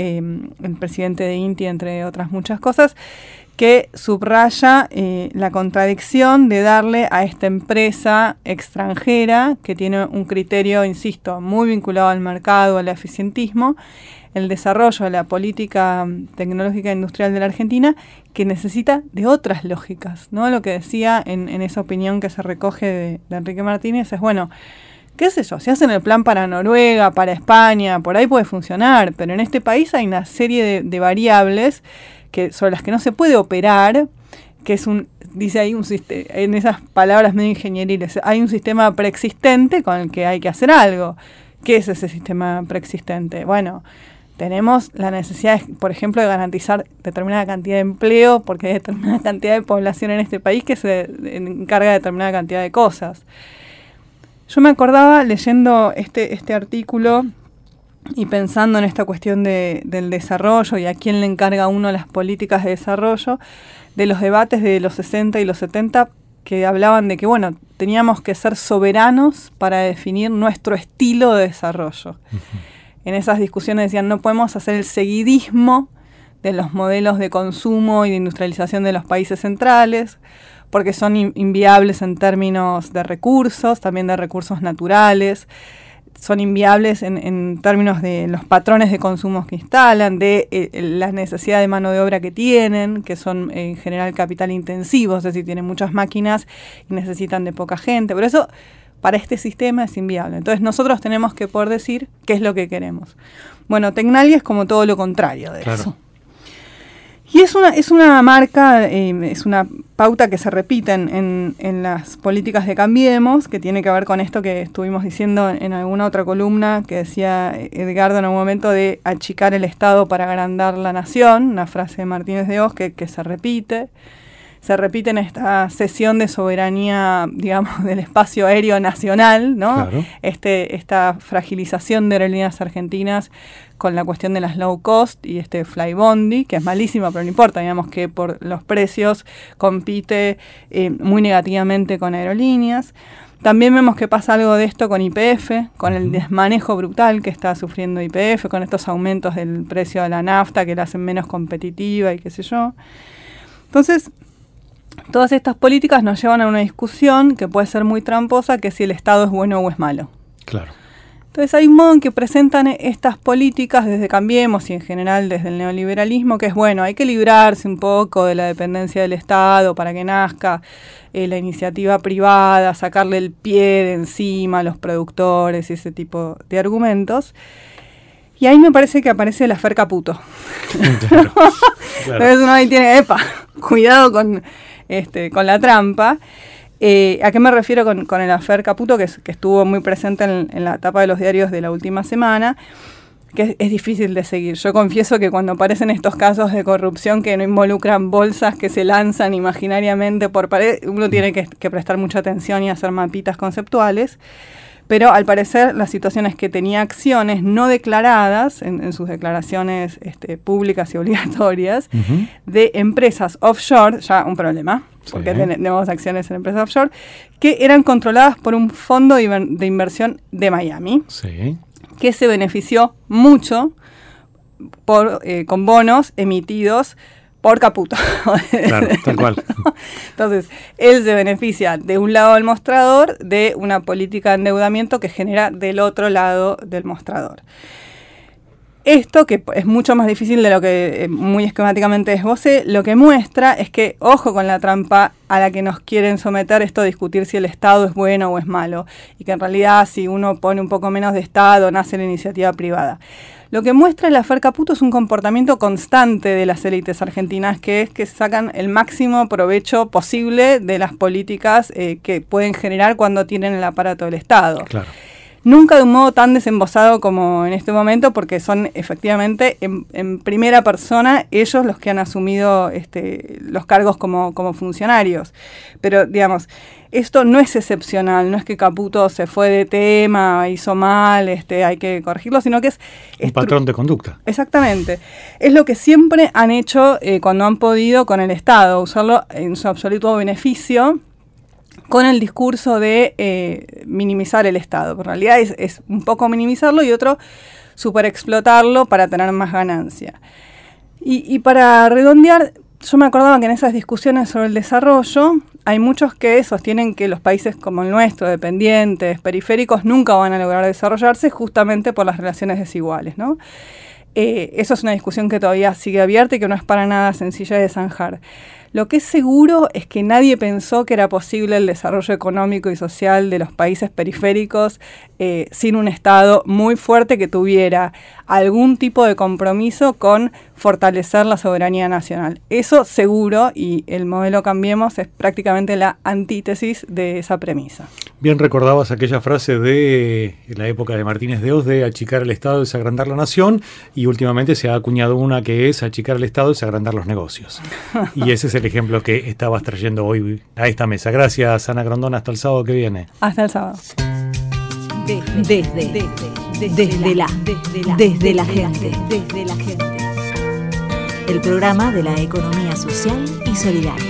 el presidente de INTI, entre otras muchas cosas, que subraya la contradicción de darle a esta empresa extranjera, que tiene un criterio, insisto, muy vinculado al mercado, al eficientismo, el desarrollo de la política tecnológica industrial de la Argentina, que necesita de otras lógicas, ¿no? Lo que decía en esa opinión que se recoge de Enrique Martínez es, bueno, qué sé yo, si hacen el plan para Noruega, para España, por ahí puede funcionar, pero en este país hay una serie de variables sobre las que no se puede operar, que es dice ahí un sistema, en esas palabras medio ingenieriles, hay un sistema preexistente con el que hay que hacer algo. ¿Qué es ese sistema preexistente? Bueno, tenemos la necesidad, por ejemplo, de garantizar determinada cantidad de empleo, porque hay determinada cantidad de población en este país que se encarga de determinada cantidad de cosas. Yo me acordaba leyendo este artículo y pensando en esta cuestión del desarrollo y a quién le encarga uno las políticas de desarrollo, de los debates de los 60 y los 70 que hablaban de que, bueno, teníamos que ser soberanos para definir nuestro estilo de desarrollo. En esas discusiones decían, no podemos hacer el seguidismo de los modelos de consumo y de industrialización de los países centrales, porque son inviables en términos de recursos, también de recursos naturales, son inviables en términos de los patrones de consumo que instalan, de la necesidad de mano de obra que tienen, que son en general capital intensivos, es decir, tienen muchas máquinas y necesitan de poca gente. Por eso, para este sistema es inviable. Entonces nosotros tenemos que poder decir qué es lo que queremos. Bueno, Tecnalia es como todo lo contrario de eso. Y es una marca, es una pauta que se repite en las políticas de Cambiemos, que tiene que ver con esto que estuvimos diciendo en alguna otra columna que decía Edgardo en algún momento, de achicar el Estado para agrandar la nación, una frase de Martínez de Hoz que se repite. Se repite en esta cesión de soberanía, digamos, del espacio aéreo nacional, ¿no? Claro. Esta fragilización de aerolíneas argentinas con la cuestión de las low cost y flybondi, que es malísima, pero no importa, digamos que por los precios compite muy negativamente con aerolíneas. También vemos que pasa algo de esto con YPF, con el desmanejo brutal que está sufriendo YPF, con estos aumentos del precio de la nafta que la hacen menos competitiva y qué sé yo. Entonces, todas estas políticas nos llevan a una discusión que puede ser muy tramposa, que si el Estado es bueno o es malo. Claro. Entonces hay un modo en que presentan estas políticas desde Cambiemos y en general desde el neoliberalismo, que es bueno, hay que librarse un poco de la dependencia del Estado para que nazca la iniciativa privada, sacarle el pie de encima a los productores y ese tipo de argumentos. Y ahí me parece que aparece el afer Caputo. Claro. Entonces uno ahí tiene, cuidado con la trampa. ¿A qué me refiero con el afer Caputo, que estuvo muy presente en la tapa de los diarios de la última semana? Que es difícil de seguir. Yo confieso que cuando aparecen estos casos de corrupción que no involucran bolsas que se lanzan imaginariamente por pared, uno tiene que prestar mucha atención y hacer mapitas conceptuales. Pero al parecer la situación es que tenía acciones no declaradas en sus declaraciones públicas y obligatorias de empresas offshore, ya un problema, porque tenemos acciones en empresas offshore, que eran controladas por un fondo de inversión de Miami, que se benefició mucho con bonos emitidos por Caputo. Claro, tal cual. Entonces, él se beneficia de un lado del mostrador de una política de endeudamiento que genera del otro lado del mostrador. Esto, que es mucho más difícil de lo que muy esquemáticamente esbocé, lo que muestra es que, ojo con la trampa a la que nos quieren someter esto de discutir si el Estado es bueno o es malo, y que en realidad si uno pone un poco menos de Estado, nace la iniciativa privada. Lo que muestra el afer Caputo es un comportamiento constante de las élites argentinas, que es que sacan el máximo provecho posible de las políticas que pueden generar cuando tienen el aparato del Estado. Claro. Nunca de un modo tan desembosado como en este momento, porque son efectivamente en primera persona ellos los que han asumido los cargos como funcionarios. Pero, digamos, esto no es excepcional, no es que Caputo se fue de tema, hizo mal, hay que corregirlo, sino que es un patrón de conducta. Exactamente. Es lo que siempre han hecho cuando han podido con el Estado, usarlo en su absoluto beneficio, con el discurso de minimizar el Estado. En realidad es un poco minimizarlo y otro superexplotarlo para tener más ganancia. Y para redondear, yo me acordaba que en esas discusiones sobre el desarrollo hay muchos que sostienen que los países como el nuestro, dependientes, periféricos, nunca van a lograr desarrollarse justamente por las relaciones desiguales, ¿no? Eso es una discusión que todavía sigue abierta y que no es para nada sencilla de zanjar. Lo que es seguro es que nadie pensó que era posible el desarrollo económico y social de los países periféricos sin un Estado muy fuerte que tuviera algún tipo de compromiso con fortalecer la soberanía nacional. Eso seguro, y el modelo Cambiemos es prácticamente la antítesis de esa premisa. Bien recordabas aquella frase de la época de Martínez de Hoz de achicar el Estado es agrandar la nación, y últimamente se ha acuñado una que es achicar el Estado es agrandar los negocios. Y ese es el ejemplo que estabas trayendo hoy a esta mesa. Gracias, Ana Grondona. Hasta el sábado que viene. Hasta el sábado. Desde la gente. El programa de la economía social y solidaria.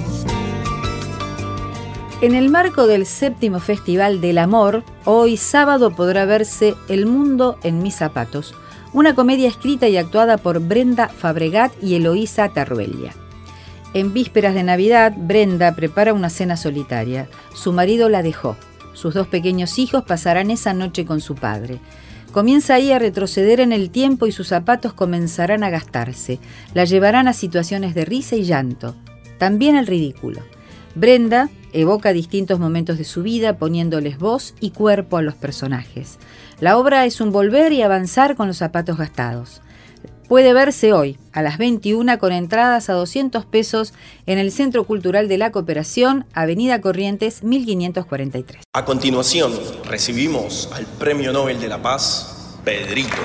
En el marco del 7º Festival del Amor, hoy sábado podrá verse El mundo en mis zapatos, una comedia escrita y actuada por Brenda Fabregat y Eloísa Tarruella. En vísperas de Navidad, Brenda prepara una cena solitaria. Su marido la dejó. Sus 2 pequeños hijos pasarán esa noche con su padre. Comienza ahí a retroceder en el tiempo y sus zapatos comenzarán a gastarse. La llevarán a situaciones de risa y llanto. También el ridículo. Brenda evoca distintos momentos de su vida poniéndoles voz y cuerpo a los personajes. La obra es un volver y avanzar con los zapatos gastados. Puede verse hoy a las 21 con entradas a 200 pesos en el Centro Cultural de la Cooperación, Avenida Corrientes 1543. A continuación, recibimos al Premio Nobel de la Paz, Pedrito.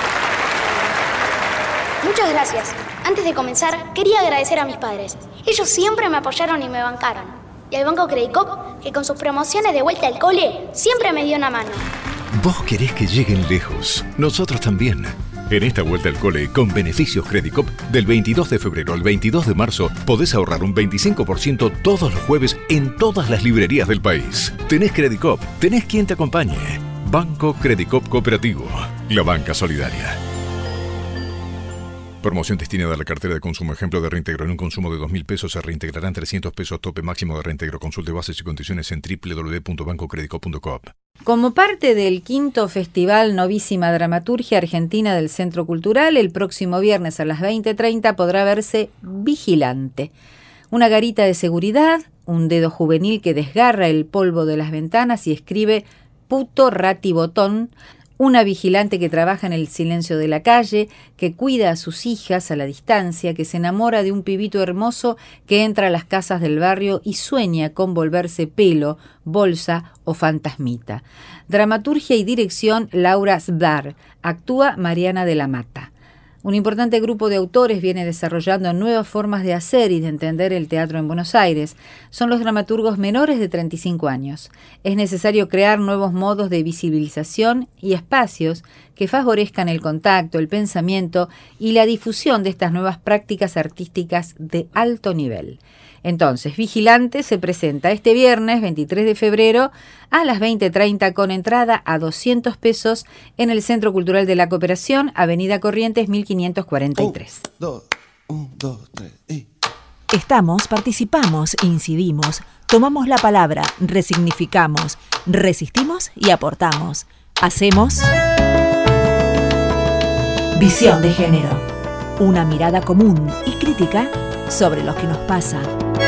Muchas gracias. Antes de comenzar, quería agradecer a mis padres. Ellos siempre me apoyaron y me bancaron. Y al Banco Credicop, que con sus promociones de vuelta al cole, siempre me dio una mano. Vos querés que lleguen lejos, nosotros también. En esta vuelta al cole, con beneficios Credicop, del 22 de febrero al 22 de marzo, podés ahorrar un 25% todos los jueves en todas las librerías del país. Tenés Credicop, tenés quien te acompañe. Banco Credicop Cooperativo, la banca solidaria. Promoción destinada a la cartera de consumo. Ejemplo de reintegro. En un consumo de 2.000 pesos se reintegrarán 300 pesos tope máximo de reintegro. Consulte bases y condiciones en www.bancocredicop.coop. Como parte del 5º Festival Novísima Dramaturgia Argentina del Centro Cultural, el próximo viernes a las 20:30 podrá verse Vigilante, una garita de seguridad, un dedo juvenil que desgarra el polvo de las ventanas y escribe puto rati botón, una vigilante que trabaja en el silencio de la calle, que cuida a sus hijas a la distancia, que se enamora de un pibito hermoso que entra a las casas del barrio y sueña con volverse pelo, bolsa o fantasmita. Dramaturgia y dirección Laura Sdar. Actúa Mariana de la Mata. Un importante grupo de autores viene desarrollando nuevas formas de hacer y de entender el teatro en Buenos Aires. Son los dramaturgos menores de 35 años. Es necesario crear nuevos modos de visibilización y espacios que favorezcan el contacto, el pensamiento y la difusión de estas nuevas prácticas artísticas de alto nivel. Entonces, Vigilante se presenta este viernes 23 de febrero a las 20:30 con entrada a 200 pesos en el Centro Cultural de la Cooperación, Avenida Corrientes 1543. 1, 2, 3. Estamos, participamos, incidimos, tomamos la palabra, resignificamos, resistimos y aportamos. Hacemos Visión de Género. Una mirada común y crítica sobre lo que nos pasa.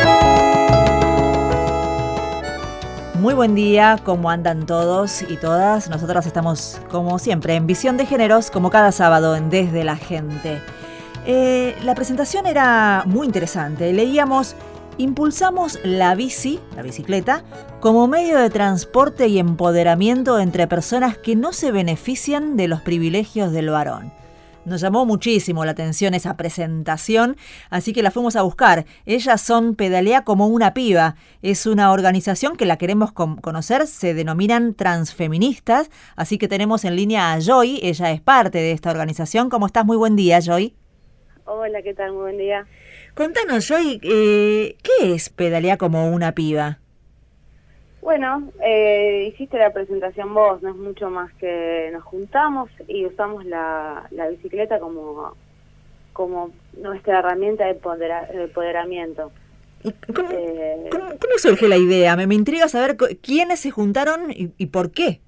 Muy buen día, ¿cómo andan todos y todas? Nosotras estamos, como siempre, en Visión de Géneros, como cada sábado en Desde la Gente. La presentación era muy interesante. Leíamos: impulsamos la bicicleta, como medio de transporte y empoderamiento entre personas que no se benefician de los privilegios del varón. Nos llamó muchísimo la atención esa presentación, así que la fuimos a buscar. Ellas son Pedalea como una piba. Es una organización que la queremos conocer, se denominan transfeministas, así que tenemos en línea a Joy, ella es parte de esta organización. ¿Cómo estás? Muy buen día, Joy. Hola, ¿qué tal? Muy buen día. Contanos, Joy, ¿qué es Pedalea como una piba? Bueno, hiciste la presentación vos, no es mucho más que nos juntamos y usamos la bicicleta como nuestra herramienta de empoderamiento. ¿Cómo surge la idea? Me intriga saber quiénes se juntaron y por qué.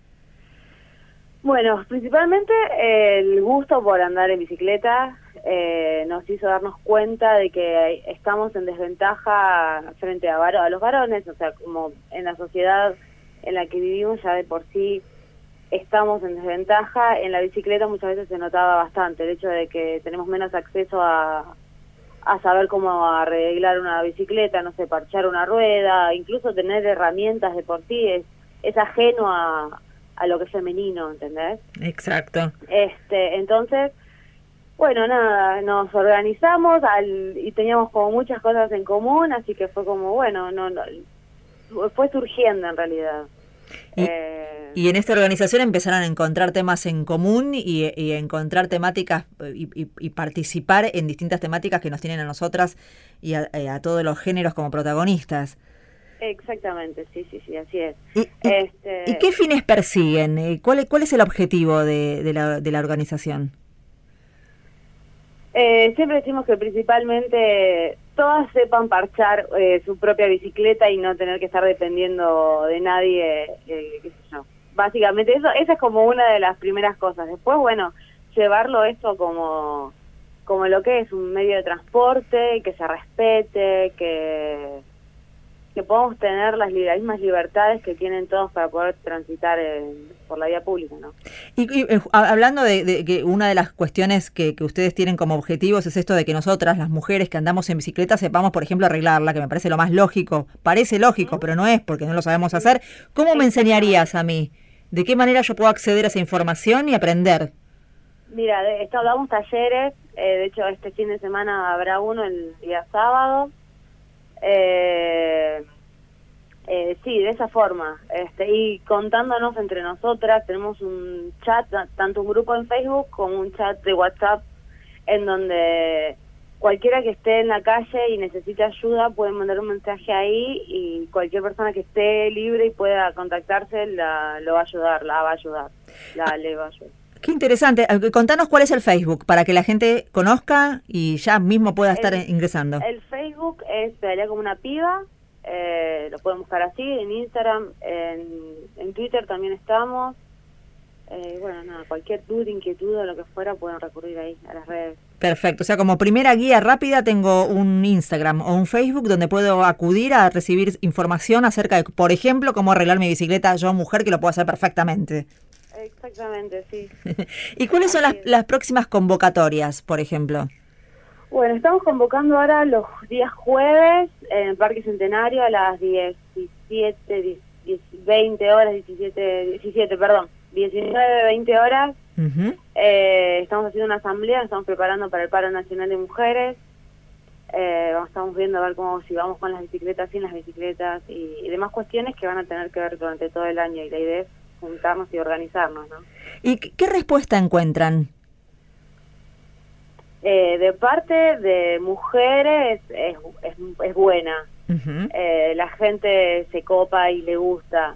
Bueno, principalmente el gusto por andar en bicicleta nos hizo darnos cuenta de que estamos en desventaja frente a los varones, o sea, como en la sociedad en la que vivimos ya de por sí estamos en desventaja. En la bicicleta muchas veces se notaba bastante el hecho de que tenemos menos acceso a saber cómo arreglar una bicicleta, no sé, parchar una rueda, incluso tener herramientas de por sí es ajeno a lo que es femenino, ¿entendés? Exacto. Entonces, bueno, nada, nos organizamos y teníamos como muchas cosas en común, así que fue como, bueno, fue surgiendo en realidad. Y en esta organización empezaron a encontrar temas en común y encontrar temáticas y participar en distintas temáticas que nos tienen a nosotras y a todos los géneros como protagonistas. Exactamente, sí, así es. ¿Y qué fines persiguen? ¿Cuál es el objetivo de la organización? Siempre decimos que principalmente todas sepan parchar su propia bicicleta y no tener que estar dependiendo de nadie, qué sé yo. Básicamente esa es como una de las primeras cosas. Después, bueno, llevarlo esto como lo que es un medio de transporte, que se respete, que podamos tener las mismas libertades que tienen todos para poder transitar por la vía pública, ¿no? Y hablando de que una de las cuestiones que ustedes tienen como objetivos es esto de que nosotras, las mujeres que andamos en bicicleta, sepamos, por ejemplo, arreglarla, que me parece lo más lógico. Parece lógico, pero no es, porque no lo sabemos hacer. ¿Cómo me enseñarías a mí? ¿De qué manera yo puedo acceder a esa información y aprender? Mira, damos talleres, de hecho este fin de semana habrá uno el día sábado. Sí, de esa forma, y contándonos entre nosotras. Tenemos un chat, tanto un grupo en Facebook como un chat de WhatsApp, en donde cualquiera que esté en la calle y necesite ayuda puede mandar un mensaje ahí y cualquier persona que esté libre y pueda contactarse le va a ayudar. Qué interesante. Contanos cuál es el Facebook para que la gente conozca y ya mismo pueda estar ingresando. El Facebook es Pedalea como una piba Lo pueden buscar así, en Instagram, en Twitter también estamos. Bueno, nada, cualquier duda, inquietud o lo que fuera, pueden recurrir ahí a las redes. Perfecto, o sea, como primera guía rápida tengo un Instagram o un Facebook donde puedo acudir a recibir información acerca de, por ejemplo, cómo arreglar mi bicicleta yo, mujer, que lo puedo hacer perfectamente. Exactamente, sí. ¿Y cuáles son las próximas convocatorias, por ejemplo? Bueno, estamos convocando ahora los días jueves en el Parque Centenario a las 19, 20 horas. Uh-huh. Estamos haciendo una asamblea, nos estamos preparando para el paro nacional de mujeres. Estamos viendo a ver si vamos con las bicicletas, sin las bicicletas y demás cuestiones que van a tener que ver durante todo el año, y la idea es juntarnos y organizarnos, ¿no? ¿Y qué respuesta encuentran? De parte de mujeres es buena. Uh-huh. La gente se copa y le gusta.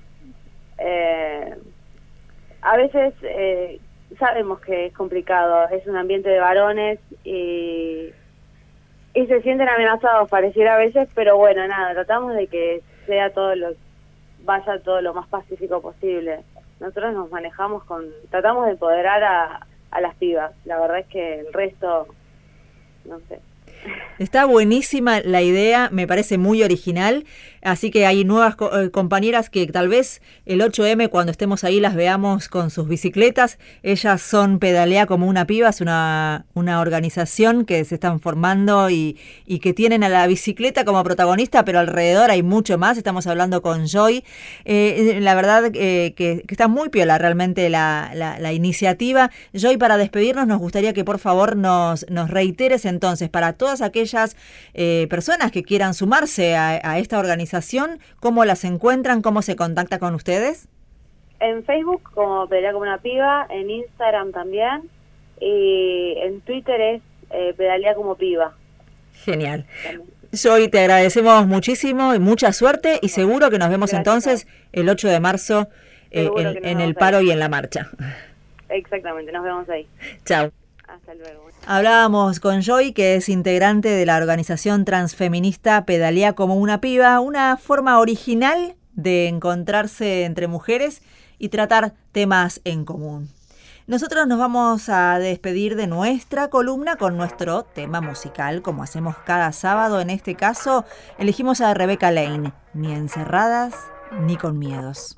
A veces sabemos que es complicado, es un ambiente de varones y se sienten amenazados, pareciera a veces, pero bueno, nada, tratamos de que vaya todo lo más pacífico posible. Nosotros nos manejamos tratamos de empoderar a las pibas. La verdad es que el resto, no sé. Está buenísima la idea, me parece muy original, así que hay nuevas compañeras que tal vez el 8M cuando estemos ahí las veamos con sus bicicletas. Ellas son Pedalea como una piba, es una organización que se están formando y que tienen a la bicicleta como protagonista, pero alrededor hay mucho más. Estamos hablando con Joy. La verdad que está muy piola realmente la iniciativa. Joy, para despedirnos nos gustaría que por favor nos reiteres entonces para todas aquellas personas que quieran sumarse a esta organización, ¿cómo las encuentran? ¿Cómo se contacta con ustedes? En Facebook como Pedalea como una piba, en Instagram también, y en Twitter es Pedalea como piba. Genial. Joy, te agradecemos muchísimo y mucha suerte, y seguro que nos vemos entonces el 8 de marzo en el paro y en la marcha. Exactamente, nos vemos ahí. Chao. Hasta luego. Hablábamos con Joy, que es integrante de la organización transfeminista Pedalea como una piba, una forma original de encontrarse entre mujeres y tratar temas en común. Nosotros nos vamos a despedir de nuestra columna con nuestro tema musical, como hacemos cada sábado. En este caso, elegimos a Rebecca Lane, Ni encerradas ni con miedos.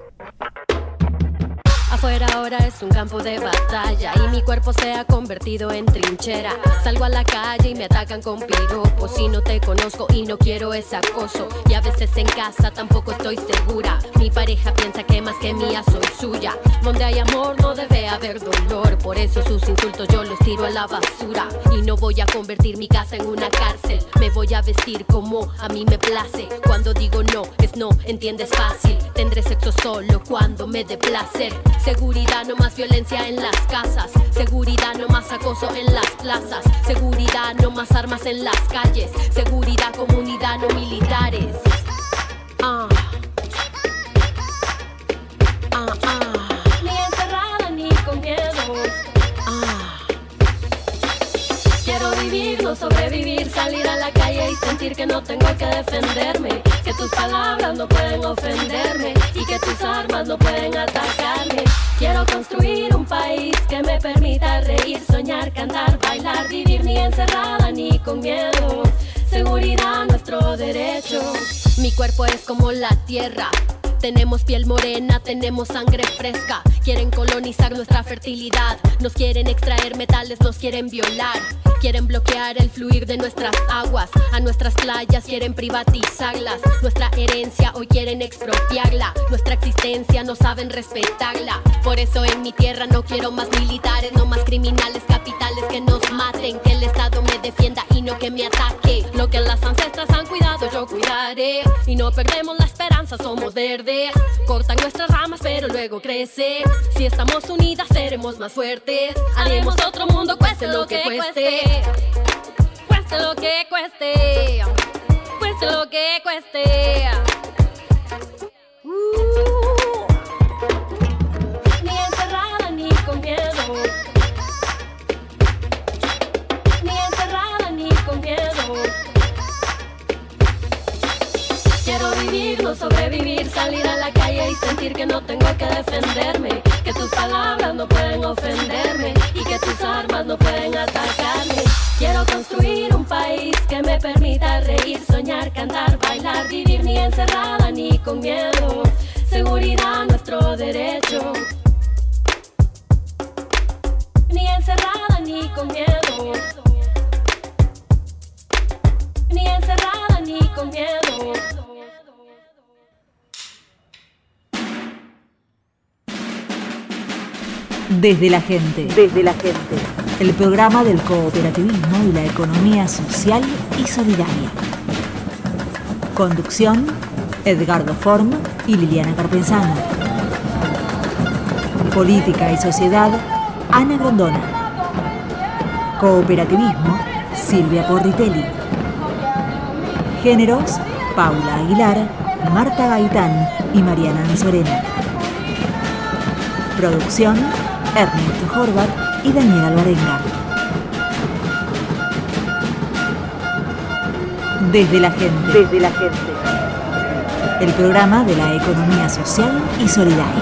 Afuera ahora es un campo de batalla y mi cuerpo se ha convertido en trinchera. Salgo a la calle y me atacan con piropos y no te conozco y no quiero ese acoso. Y a veces en casa tampoco estoy segura. Mi pareja piensa que más que mía soy suya. Donde hay amor no debe haber dolor. Por eso sus insultos yo los tiro a la basura. Y no voy a convertir mi casa en una cárcel. Me voy a vestir como a mí me place. Cuando digo no, es no, entiendes fácil. Tendré sexo solo cuando me dé placer. Seguridad, no más violencia en las casas. Seguridad, no más acoso en las plazas. Seguridad, no más armas en las calles. Seguridad, comunidad, no militares. Ni encerrada ni con miedo. Quiero vivir, no sobrevivir, salir a la calle y sentir que no tengo que defenderme. Que tus palabras no pueden ofenderme y que tus armas no pueden atacarme. Quiero construir un país que me permita reír, soñar, cantar, bailar, vivir ni encerrada ni con miedo. Seguridad, nuestro derecho. Mi cuerpo es como la tierra. Tenemos piel morena, tenemos sangre fresca. Quieren colonizar nuestra fertilidad. Nos quieren extraer metales, nos quieren violar. Quieren bloquear el fluir de nuestras aguas. A nuestras playas quieren privatizarlas. Nuestra herencia hoy quieren expropiarla. Nuestra existencia no saben respetarla. Por eso en mi tierra no quiero más militares, no más criminales capitales que nos maten. Que el Estado me defienda y no que me ataque. Lo que las ancestras han cuidado yo cuidaré. Y no perdemos la esperanza, somos verdes. Cortan nuestras ramas pero luego crece. Si estamos unidas seremos más fuertes. Haremos otro mundo cueste lo que cueste. Cueste lo que cueste. Cueste lo que cueste. Ni encerrada ni con miedo. Ni encerrada ni con miedo. quiero vivir, no sobrevivir, salir a la calle y sentir que no tengo que defenderme, que tus palabras no pueden ofenderme y que tus armas no pueden atacarme. Quiero construir un país que me permita reír, soñar, cantar, bailar, vivir ni encerrada ni con miedo. Seguridad, nuestro derecho. Ni encerrada ni con miedo. Ni encerrada ni con miedo. Desde la gente. Desde la gente. El programa del cooperativismo y la economía social y solidaria. Conducción: Edgardo Form y Liliana Carpenzano. Política y sociedad: Ana Grondona. Cooperativismo: Silvia Porritelli. Géneros: Paula Aguilar, Marta Gaitán y Mariana Anzorena. Producción: Ernesto Horvath y Daniel Alvarenga. Desde la gente. Desde la gente. El programa de la economía social y solidaria.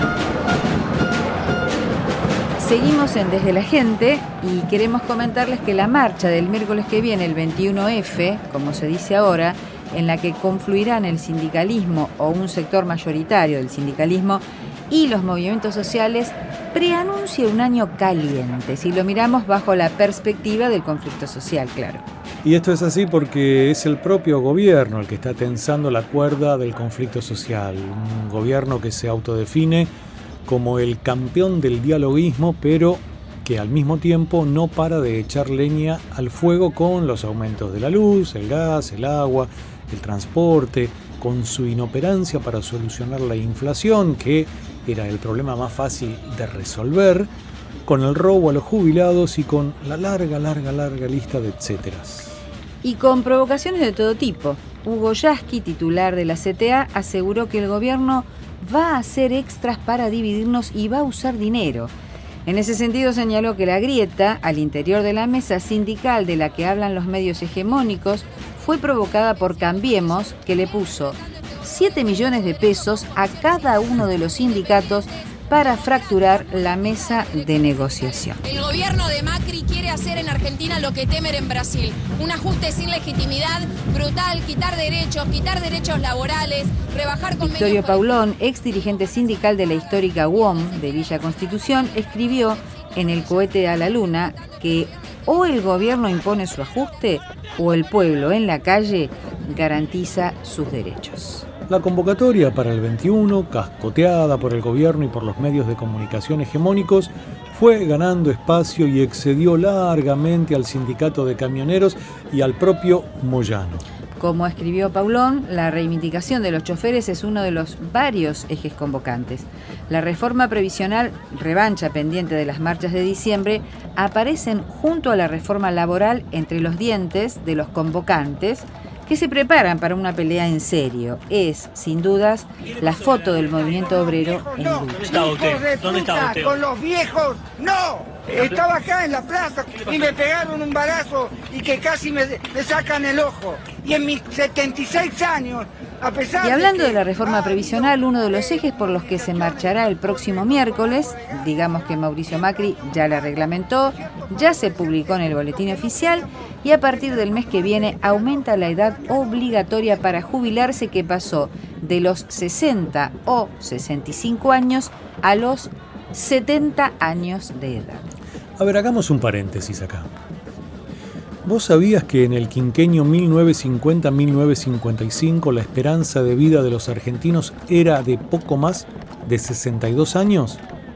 Seguimos en Desde la Gente y queremos comentarles que la marcha del miércoles que viene, el 21F, como se dice ahora, en la que confluirán el sindicalismo o un sector mayoritario del sindicalismo y los movimientos sociales, preanuncia un año caliente, si lo miramos bajo la perspectiva del conflicto social, claro. Y esto es así porque es el propio gobierno el que está tensando la cuerda del conflicto social. Un gobierno que se autodefine como el campeón del dialoguismo, pero que al mismo tiempo no para de echar leña al fuego con los aumentos de la luz, el gas, el agua, el transporte, con su inoperancia para solucionar la inflación, que era el problema más fácil de resolver, con el robo a los jubilados y con la larga lista de etcéteras. Y con provocaciones de todo tipo. Hugo Yasky, titular de la CTA, aseguró que el gobierno va a hacer extras para dividirnos y va a usar dinero. En ese sentido señaló que la grieta al interior de la mesa sindical de la que hablan los medios hegemónicos fue provocada por Cambiemos, que le puso 7 millones de pesos a cada uno de los sindicatos para fracturar la mesa de negociación. El gobierno de Macri quiere hacer en Argentina lo que Temer en Brasil, un ajuste sin legitimidad, brutal, quitar derechos laborales, rebajar convenios. Victorio Paulón, ex dirigente sindical de la histórica UOM de Villa Constitución, escribió en El cohete a la luna que o el gobierno impone su ajuste o el pueblo en la calle garantiza sus derechos. La convocatoria para el 21, cascoteada por el gobierno y por los medios de comunicación hegemónicos, fue ganando espacio y excedió largamente al sindicato de camioneros y al propio Moyano. Como escribió Paulón, la reivindicación de los choferes es uno de los varios ejes convocantes. La reforma previsional, revancha pendiente de las marchas de diciembre, aparecen junto a la reforma laboral entre los dientes de los convocantes, que se preparan para una pelea en serio. Es, sin dudas, la foto del movimiento obrero en lucha. ¿Dónde está usted? ¿Dónde está usted? Con los viejos, no. Estaba acá en la plaza y me pegaron un balazo y que casi me sacan el ojo. Y en mis 76 años, a pesar Y hablando de la reforma previsional, uno de los ejes por los que se marchará el próximo miércoles, digamos que Mauricio Macri ya la reglamentó, ya se publicó en el boletín oficial y a partir del mes que viene aumenta la edad obligatoria para jubilarse, que pasó de los 60 o 65 años a los 70 años de edad. A ver, hagamos un paréntesis acá. ¿Vos sabías que en el quinquenio 1950-1955 la esperanza de vida de los argentinos era de poco más de 62 años?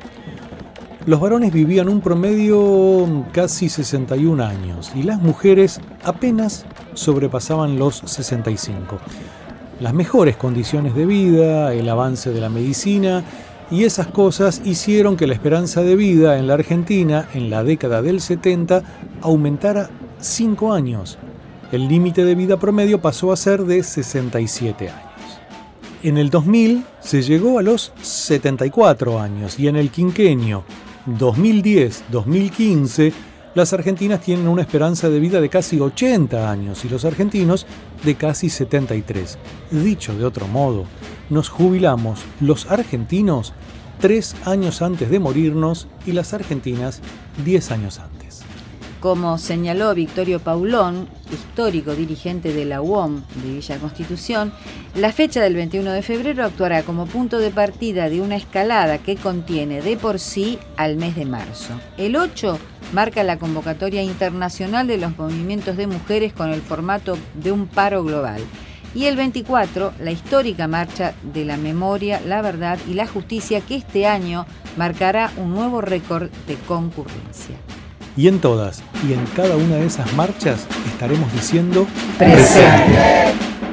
Los varones vivían un promedio casi 61 años y las mujeres apenas sobrepasaban los 65. Las mejores condiciones de vida, el avance de la medicina y esas cosas hicieron que la esperanza de vida en la Argentina en la década del 70 aumentara 5 años. El límite de vida promedio pasó a ser de 67 años. En el 2000 se llegó a los 74 años y en el quinquenio 2010-2015 las argentinas tienen una esperanza de vida de casi 80 años y los argentinos de casi 73. Dicho de otro modo, nos jubilamos los argentinos 3 años antes de morirnos y las argentinas 10 años antes. Como señaló Victorio Paulón, histórico dirigente de la UOM de Villa Constitución, la fecha del 21 de febrero actuará como punto de partida de una escalada que contiene de por sí al mes de marzo. El 8 marca la convocatoria internacional de los movimientos de mujeres con el formato de un paro global. Y el 24, la histórica marcha de la memoria, la verdad y la justicia, que este año marcará un nuevo récord de concurrencia. Y en todas y en cada una de esas marchas estaremos diciendo ¡presente!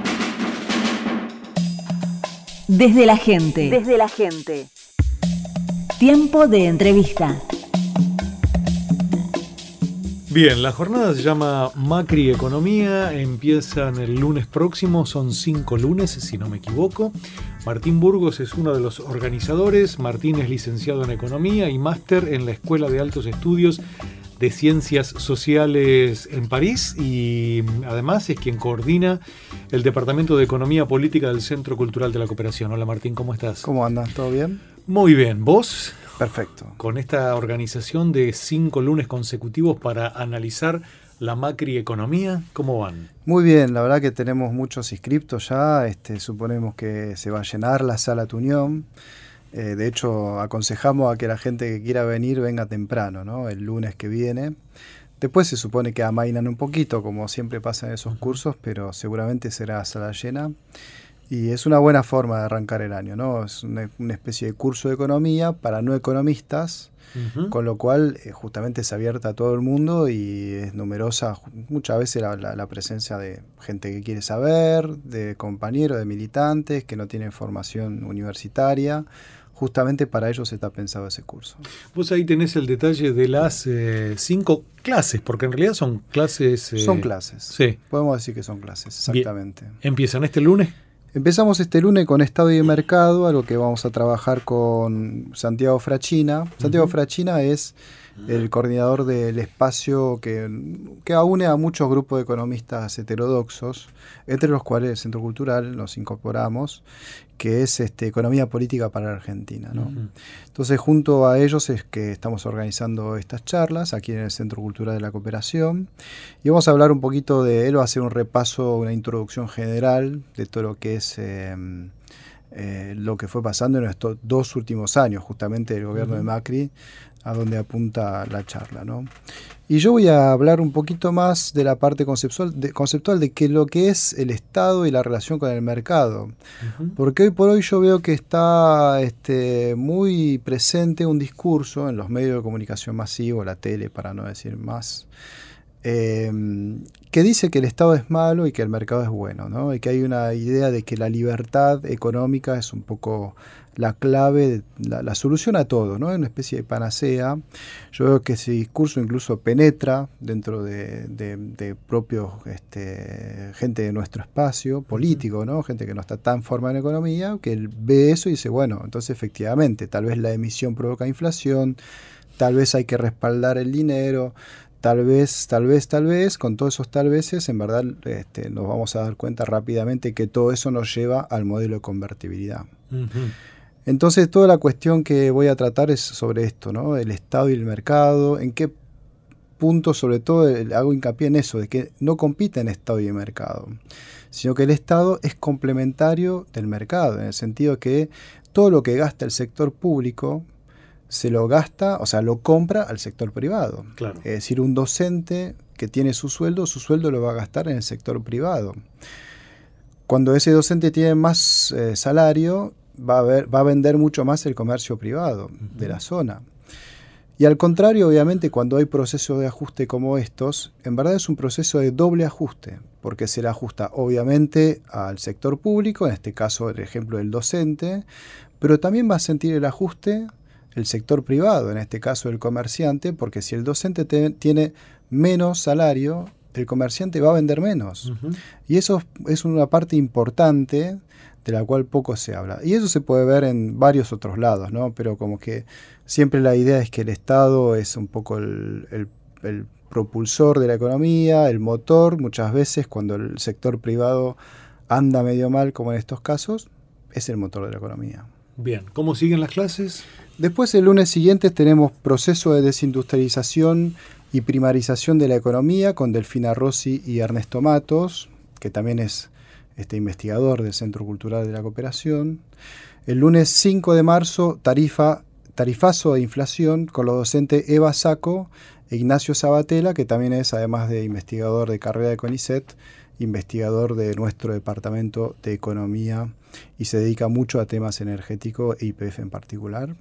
Desde la gente. Desde la gente. Tiempo de entrevista. Bien, la jornada se llama Macri Economía, empiezan el lunes próximo, son 5 lunes si no me equivoco. Martín Burgos es uno de los organizadores. Martín es licenciado en Economía y máster en la Escuela de Altos Estudios de Ciencias Sociales en París y además es quien coordina el Departamento de Economía Política del Centro Cultural de la Cooperación. Hola Martín, ¿cómo estás? ¿Cómo andas? ¿Todo bien? Muy bien, ¿vos? Perfecto. Con esta organización de 5 lunes consecutivos para analizar la macroeconomía, ¿cómo van? Muy bien, la verdad que tenemos muchos inscriptos ya, suponemos que se va a llenar la sala Tuñón. De hecho, aconsejamos a que la gente que quiera venir venga temprano, ¿no? El lunes que viene. Después se supone que amainan un poquito, como siempre pasa en esos cursos, pero seguramente será sala llena. Y es una buena forma de arrancar el año, ¿no? Es una especie de curso de economía para no economistas, con lo cual justamente es abierta a todo el mundo y es numerosa muchas veces la presencia de gente que quiere saber, de compañeros, de militantes que no tienen formación universitaria. Justamente para ellos está pensado ese curso. Vos ahí tenés el detalle de las 5 clases, porque en realidad son clases... Son clases, sí. Podemos decir que son clases, exactamente. Bien. ¿Empiezan este lunes? Empezamos este lunes con Estado y Mercado, algo que vamos a trabajar con Santiago Frachina. Santiago Frachina es el coordinador del espacio que une a muchos grupos de economistas heterodoxos, entre los cuales el Centro Cultural nos incorporamos, que es Economía Política para la Argentina, ¿no? Entonces, junto a ellos es que estamos organizando estas charlas aquí en el Centro Cultural de la Cooperación y vamos a hablar un poquito de él, va a hacer un repaso, una introducción general de todo lo que es lo que fue pasando en estos 2 últimos años, justamente del gobierno de Macri, a donde apunta la charla, ¿no? Y yo voy a hablar un poquito más de la parte conceptual de que lo que es el Estado y la relación con el mercado. Porque hoy por hoy yo veo que está muy presente un discurso en los medios de comunicación masivos, la tele, para no decir más, que dice que el Estado es malo y que el mercado es bueno, ¿no? Y que hay una idea de que la libertad económica es un poco la clave, la solución a todo, ¿no? Es una especie de panacea. Yo veo que ese discurso incluso penetra dentro de propios gente de nuestro espacio político, ¿no? Gente que no está tan formada en economía, que él ve eso y dice, bueno, entonces efectivamente, tal vez la emisión provoca inflación, tal vez hay que respaldar el dinero, tal vez, con todos esos tal veces, en verdad nos vamos a dar cuenta rápidamente que todo eso nos lleva al modelo de convertibilidad. Entonces, toda la cuestión que voy a tratar es sobre esto, ¿no? El Estado y el mercado, en qué punto, sobre todo, hago hincapié en eso, de que no compiten Estado y mercado, sino que el Estado es complementario del mercado, en el sentido que todo lo que gasta el sector público se lo gasta, o sea, lo compra al sector privado. Claro. Es decir, un docente que tiene su sueldo lo va a gastar en el sector privado. Cuando ese docente tiene más salario, va a vender mucho más el comercio privado de la zona. Y al contrario, obviamente, cuando hay procesos de ajuste como estos, en verdad es un proceso de doble ajuste, porque se le ajusta obviamente al sector público, en este caso el ejemplo del docente, pero también va a sentir el ajuste el sector privado, en este caso el comerciante, porque si el docente tiene menos salario, el comerciante va a vender menos. Y eso es una parte importante de la cual poco se habla. Y eso se puede ver en varios otros lados, ¿no? Pero como que siempre la idea es que el Estado es un poco el el propulsor de la economía, el motor. Muchas veces cuando el sector privado anda medio mal, como en estos casos, es el motor de la economía. Bien, ¿cómo siguen las clases? Después, el lunes siguiente, tenemos proceso de desindustrialización y primarización de la economía con Delfina Rossi y Ernesto Matos, que también es investigador del Centro Cultural de la Cooperación. El lunes 5 de marzo, tarifazo de inflación con los docentes Eva Sacco e Ignacio Sabatella, que también es, además de investigador de carrera de CONICET, investigador de nuestro Departamento de Economía y se dedica mucho a temas energéticos e YPF en particular.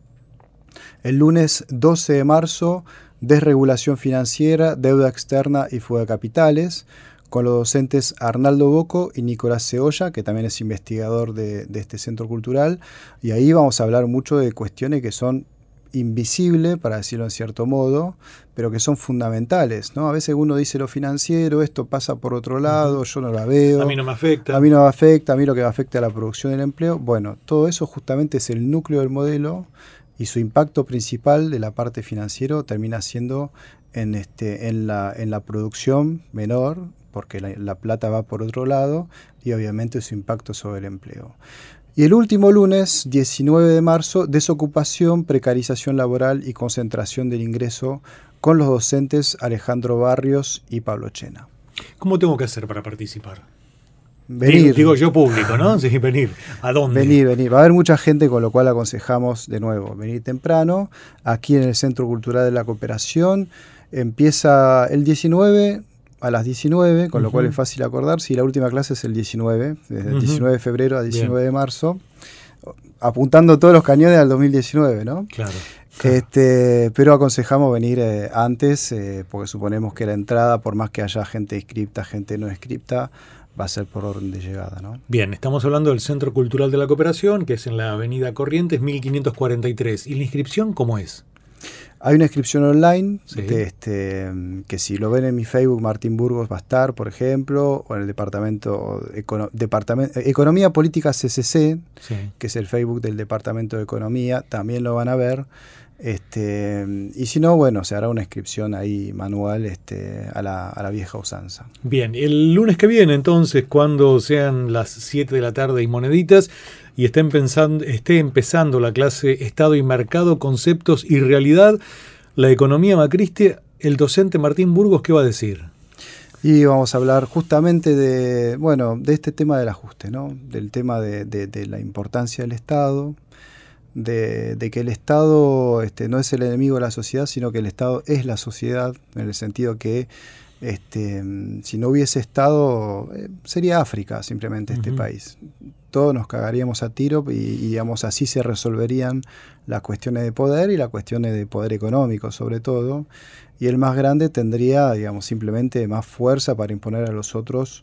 El lunes 12 de marzo, desregulación financiera, deuda externa y fuga de capitales, con los docentes Arnaldo Bocco y Nicolás Cebolla, que también es investigador de este centro cultural, y ahí vamos a hablar mucho de cuestiones que son invisibles, para decirlo en cierto modo, pero que son fundamentales, ¿no? A veces uno dice lo financiero, esto pasa por otro lado, yo no la veo. A mí no me afecta. A mí no me afecta, a mí lo que me afecta es la producción del empleo. Bueno, todo eso justamente es el núcleo del modelo y su impacto principal de la parte financiera termina siendo en la producción menor, porque la plata va por otro lado, y obviamente su impacto sobre el empleo. Y el último lunes, 19 de marzo, desocupación, precarización laboral y concentración del ingreso con los docentes Alejandro Barrios y Pablo Chena. ¿Cómo tengo que hacer para participar? Venir. Digo yo público, ¿no? Sí, venir. ¿A dónde? Venir. Va a haber mucha gente, con lo cual aconsejamos de nuevo venir temprano, aquí en el Centro Cultural de la Cooperación. Empieza el 19 a las 19, con lo cual es fácil acordar. Si la última clase es el 19, desde el 19 de febrero a 19 de marzo, apuntando todos los cañones al 2019, ¿no? Claro. Pero aconsejamos venir antes, porque suponemos que la entrada, por más que haya gente inscripta, gente no inscripta, va a ser por orden de llegada, ¿no? Bien, estamos hablando del Centro Cultural de la Cooperación, que es en la avenida Corrientes, 1543. ¿Y la inscripción cómo es? Hay una inscripción online, sí, que si lo ven en mi Facebook, Martín Burgos va a estar, por ejemplo, o en el Departamento Economía Política CCC, sí, que es el Facebook del Departamento de Economía, también lo van a ver. Y si no, bueno, se hará una inscripción ahí manual a la vieja usanza. Bien, el lunes que viene, entonces, cuando sean las 7 de la tarde y moneditas, y esté empezando la clase Estado y Mercado, Conceptos y Realidad, la economía macrista, el docente Martín Burgos, ¿qué va a decir? Y vamos a hablar justamente de este tema del ajuste, ¿no? Del tema de la importancia del Estado, de que el Estado no es el enemigo de la sociedad, sino que el Estado es la sociedad, en el sentido que si no hubiese Estado, sería África simplemente este país. Todos nos cagaríamos a tiro y digamos, así se resolverían las cuestiones de poder y las cuestiones de poder económico sobre todo, y el más grande tendría, digamos, simplemente más fuerza para imponer a los otros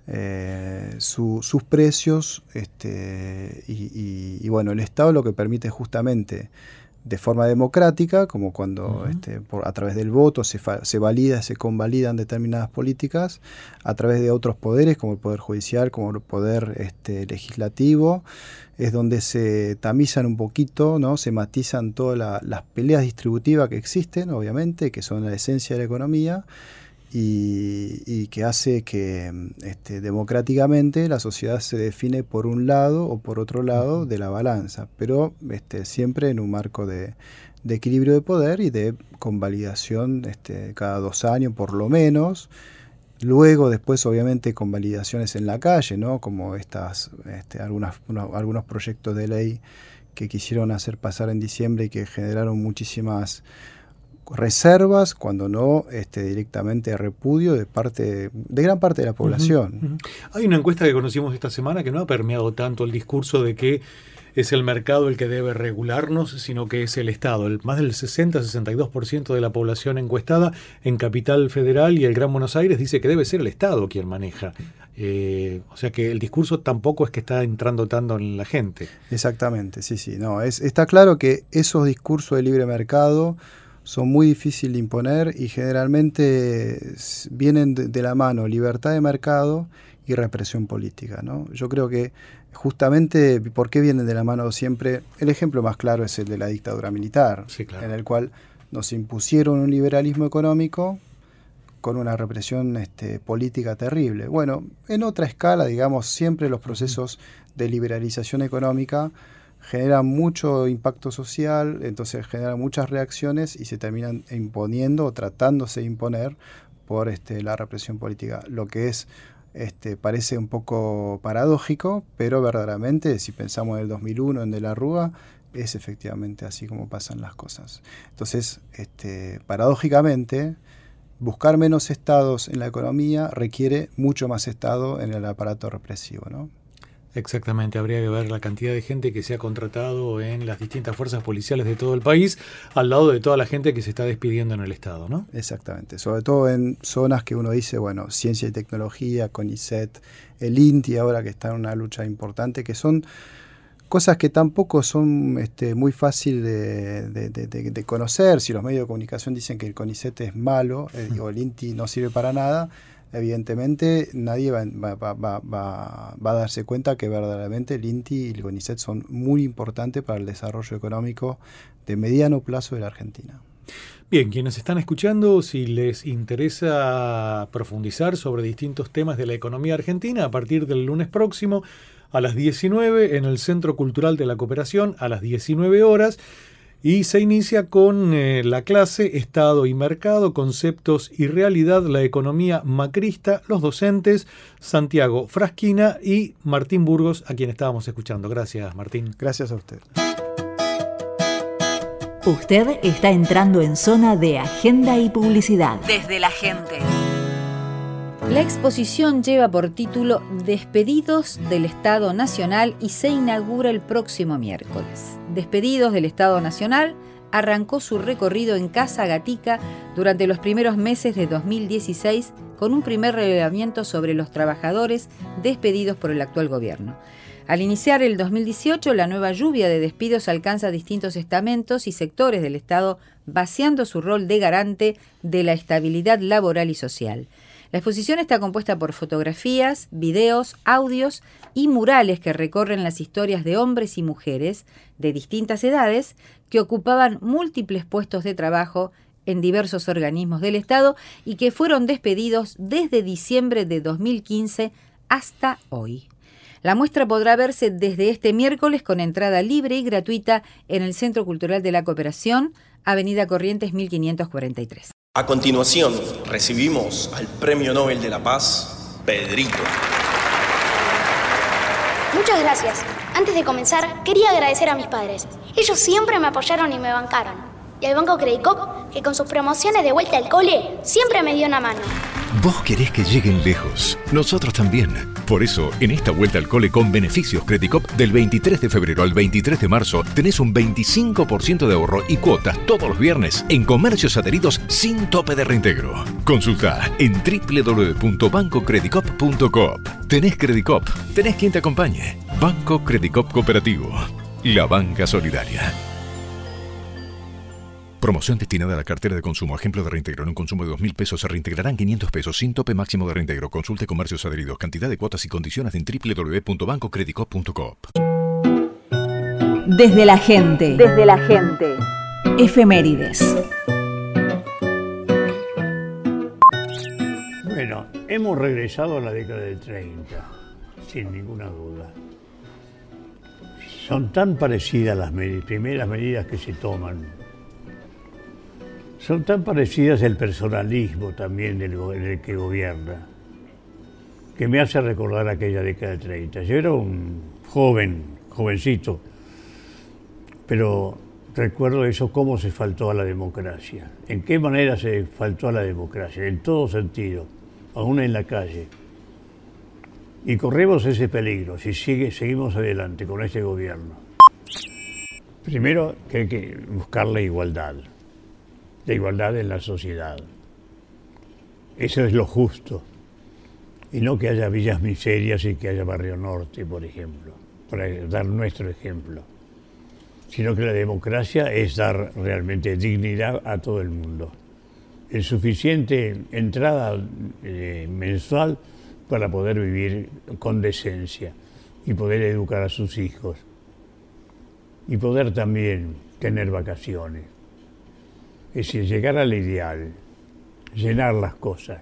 sus precios, y bueno, el Estado lo que permite justamente de forma democrática, como cuando a través del voto se convalidan determinadas políticas, a través de otros poderes como el Poder Judicial, como el Poder Legislativo, es donde se tamizan un poquito, ¿no? Se matizan todas las peleas distributivas que existen, obviamente, que son la esencia de la economía, y que hace que democráticamente la sociedad se define por un lado o por otro lado de la balanza, pero siempre en un marco de equilibrio de poder y de convalidación cada 2 años por lo menos. Luego, después, obviamente, convalidaciones en la calle, ¿no? Como algunos proyectos de ley que quisieron hacer pasar en diciembre y que generaron muchísimas reservas, cuando no directamente repudio de gran parte de la población. Hay una encuesta que conocimos esta semana que no ha permeado tanto el discurso de que es el mercado el que debe regularnos, sino que es el Estado. Más del 60-62% de la población encuestada en Capital Federal y el Gran Buenos Aires dice que debe ser el Estado quien maneja. O sea que el discurso tampoco es que está entrando tanto en la gente. Exactamente, sí. No, está claro que esos discursos de libre mercado son muy difíciles de imponer y generalmente vienen de la mano libertad de mercado y represión política, ¿no? Yo creo que justamente, ¿por qué vienen de la mano siempre? El ejemplo más claro es el de la dictadura militar, sí, claro, en el cual nos impusieron un liberalismo económico con una represión política terrible. Bueno, en otra escala, digamos, siempre los procesos de liberalización económica generan mucho impacto social, entonces generan muchas reacciones y se terminan imponiendo o tratándose de imponer por la represión política. Lo que es parece un poco paradójico, pero verdaderamente, si pensamos en el 2001, en De la Rúa, es efectivamente así como pasan las cosas. Entonces, paradójicamente, buscar menos estados en la economía requiere mucho más estado en el aparato represivo, ¿no? Exactamente, habría que ver la cantidad de gente que se ha contratado en las distintas fuerzas policiales de todo el país, al lado de toda la gente que se está despidiendo en el Estado, ¿no? Exactamente, sobre todo en zonas que uno dice, bueno, ciencia y tecnología, CONICET, el INTI ahora que está en una lucha importante, que son cosas que tampoco son muy fácil de conocer. Si los medios de comunicación dicen que el CONICET es malo, o el INTI no sirve para nada, evidentemente nadie va a darse cuenta que verdaderamente el INTI y el CONICET son muy importantes para el desarrollo económico de mediano plazo de la Argentina. Bien, quienes están escuchando, si les interesa profundizar sobre distintos temas de la economía argentina, a partir del lunes próximo, a las 19 en el Centro Cultural de la Cooperación, a las 19 horas, y se inicia con la clase Estado y Mercado, Conceptos y Realidad, la economía macrista, los docentes Santiago Frasquina y Martín Burgos, a quien estábamos escuchando. Gracias, Martín. Gracias a usted. Usted está entrando en zona de agenda y publicidad. Desde la gente. La exposición lleva por título Despedidos del Estado Nacional y se inaugura el próximo miércoles. Despedidos del Estado Nacional arrancó su recorrido en Casa Gatica durante los primeros meses de 2016 con un primer relevamiento sobre los trabajadores despedidos por el actual gobierno. Al iniciar el 2018, la nueva lluvia de despidos alcanza distintos estamentos y sectores del Estado, vaciando su rol de garante de la estabilidad laboral y social. La exposición está compuesta por fotografías, videos, audios y murales que recorren las historias de hombres y mujeres de distintas edades que ocupaban múltiples puestos de trabajo en diversos organismos del Estado y que fueron despedidos desde diciembre de 2015 hasta hoy. La muestra podrá verse desde este miércoles con entrada libre y gratuita en el Centro Cultural de la Cooperación, Avenida Corrientes 1543. A continuación, recibimos al Premio Nobel de la Paz, Pedrito. Muchas gracias. Antes de comenzar, quería agradecer a mis padres. Ellos siempre me apoyaron y me bancaron. Y al Banco Credicop, que con sus promociones de vuelta al cole, siempre me dio una mano. Vos querés que lleguen lejos, nosotros también. Por eso, en esta vuelta al cole con beneficios Credicop, del 23 de febrero al 23 de marzo, tenés un 25% de ahorro y cuotas todos los viernes en comercios adheridos sin tope de reintegro. Consulta en www.bancocredicop.coop. Tenés Credicop, tenés quien te acompañe. Banco Credicop Cooperativo, la banca solidaria. Promoción destinada a la cartera de consumo. Ejemplo de reintegro. En un consumo de 2.000 pesos se reintegrarán 500 pesos sin tope máximo de reintegro. Consulte comercios adheridos. Cantidad de cuotas y condiciones en www.bancocredicop.coop. Desde la gente. Desde la gente. Efemérides. Bueno, hemos regresado a la década del 30, sin ninguna duda. Son tan parecidas las primeras medidas que se toman. Son tan parecidas el personalismo también del que gobierna, que me hace recordar aquella década del 30. Yo era un jovencito, pero recuerdo eso, cómo se faltó a la democracia. ¿En qué manera se faltó a la democracia? En todo sentido, aún en la calle. Y corremos ese peligro si seguimos adelante con este gobierno. Primero que hay que buscar la igualdad en la sociedad. Eso es lo justo. Y no que haya villas miserias y que haya Barrio Norte, por ejemplo, para dar nuestro ejemplo. Sino que la democracia es dar realmente dignidad a todo el mundo. El suficiente entrada mensual para poder vivir con decencia y poder educar a sus hijos. Y poder también tener vacaciones. es decir, llegar al ideal, llenar las cosas.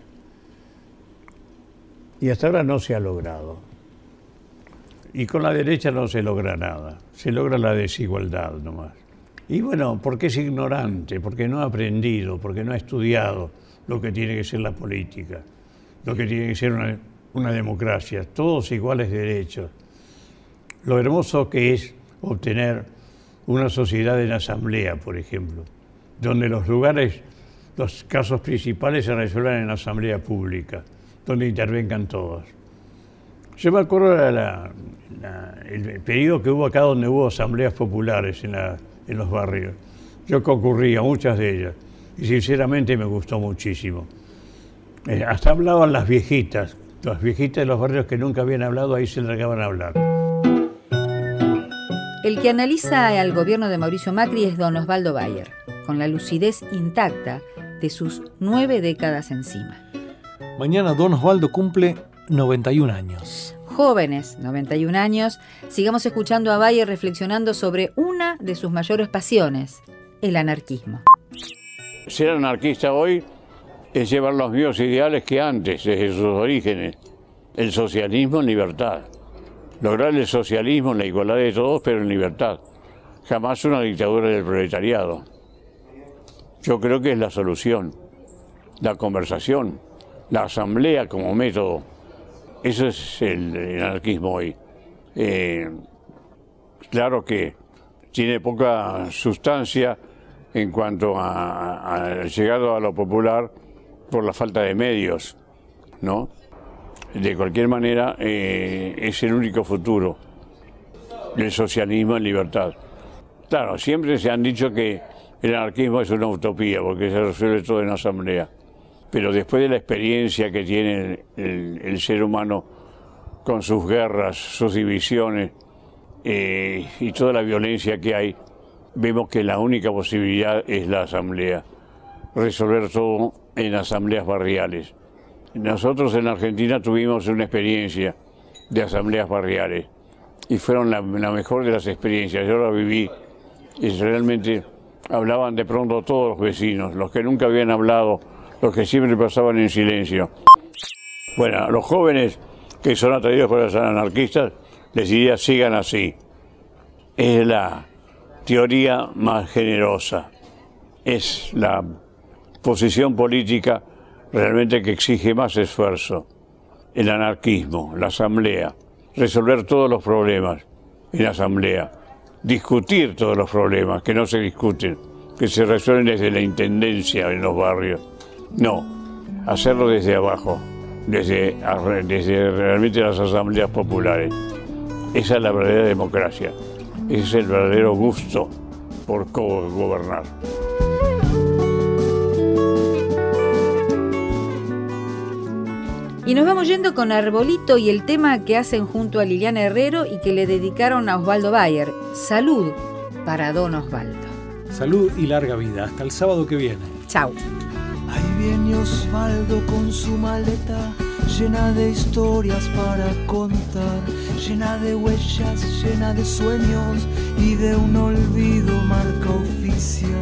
Y hasta ahora no se ha logrado. Y con la derecha no se logra nada, se logra la desigualdad nomás. Y bueno, porque es ignorante, porque no ha aprendido, porque no ha estudiado lo que tiene que ser la política, lo que tiene que ser una democracia, todos iguales derechos. Lo hermoso que es obtener una sociedad en asamblea, por ejemplo, donde los casos principales se resuelvan en la asamblea pública, donde intervengan todos. Yo me acuerdo el periodo que hubo acá donde hubo asambleas populares en los barrios. Yo concurrí a muchas de ellas y sinceramente me gustó muchísimo. Hasta hablaban las viejitas de los barrios que nunca habían hablado, ahí se largaban a hablar. El que analiza al gobierno de Mauricio Macri es don Osvaldo Bayer, con la lucidez intacta de sus 9 décadas encima. Mañana don Osvaldo cumple 91 años. Jóvenes, 91 años, sigamos escuchando a Bayer reflexionando sobre una de sus mayores pasiones, el anarquismo. Ser anarquista hoy es llevar los mismos ideales que antes, desde sus orígenes. El socialismo en libertad. Lograr el socialismo en la igualdad de todos, pero en libertad. Jamás una dictadura del proletariado. Yo creo que es la solución. La conversación, la asamblea como método. Eso es el anarquismo hoy. Claro que tiene poca sustancia en cuanto a llegado a lo popular por la falta de medios, ¿no? De cualquier manera, es el único futuro, el socialismo en libertad. Claro, siempre se han dicho que el anarquismo es una utopía, porque se resuelve todo en asamblea. Pero después de la experiencia que tiene el ser humano con sus guerras, sus divisiones y toda la violencia que hay, vemos que la única posibilidad es la asamblea, resolver todo en asambleas barriales. Nosotros en Argentina tuvimos una experiencia de asambleas barriales y fueron la mejor de las experiencias. Yo la viví y realmente hablaban de pronto todos los vecinos, los que nunca habían hablado, los que siempre pasaban en silencio. Bueno, a los jóvenes que son atraídos por los anarquistas les diría: sigan así. Es la teoría más generosa, es la posición política realmente que exige más esfuerzo. El anarquismo, la asamblea, resolver todos los problemas en la asamblea, discutir todos los problemas que no se discuten, que se resuelven desde la intendencia en los barrios. No, hacerlo desde abajo, desde realmente las asambleas populares. Esa es la verdadera democracia, ese es el verdadero gusto por gobernar. Y nos vamos yendo con Arbolito y el tema que hacen junto a Liliana Herrero y que le dedicaron a Osvaldo Bayer. Salud para don Osvaldo. Salud y larga vida. Hasta el sábado que viene. Chau. Ahí viene Osvaldo con su maleta llena de historias para contar, llena de huellas, llena de sueños y de un olvido marca oficial.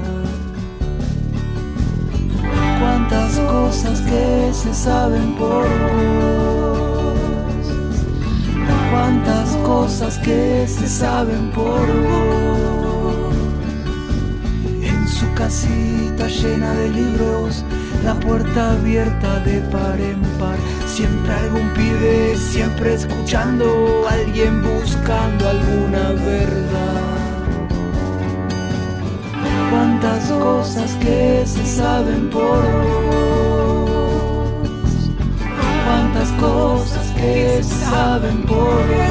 Cuántas cosas que se saben por vos, cuántas cosas que se saben por vos. En su casita llena de libros, la puerta abierta de par en par, siempre algún pibe, siempre escuchando, alguien buscando alguna verdad. Cuántas cosas que se saben por vos, cuántas cosas que se saben por vos.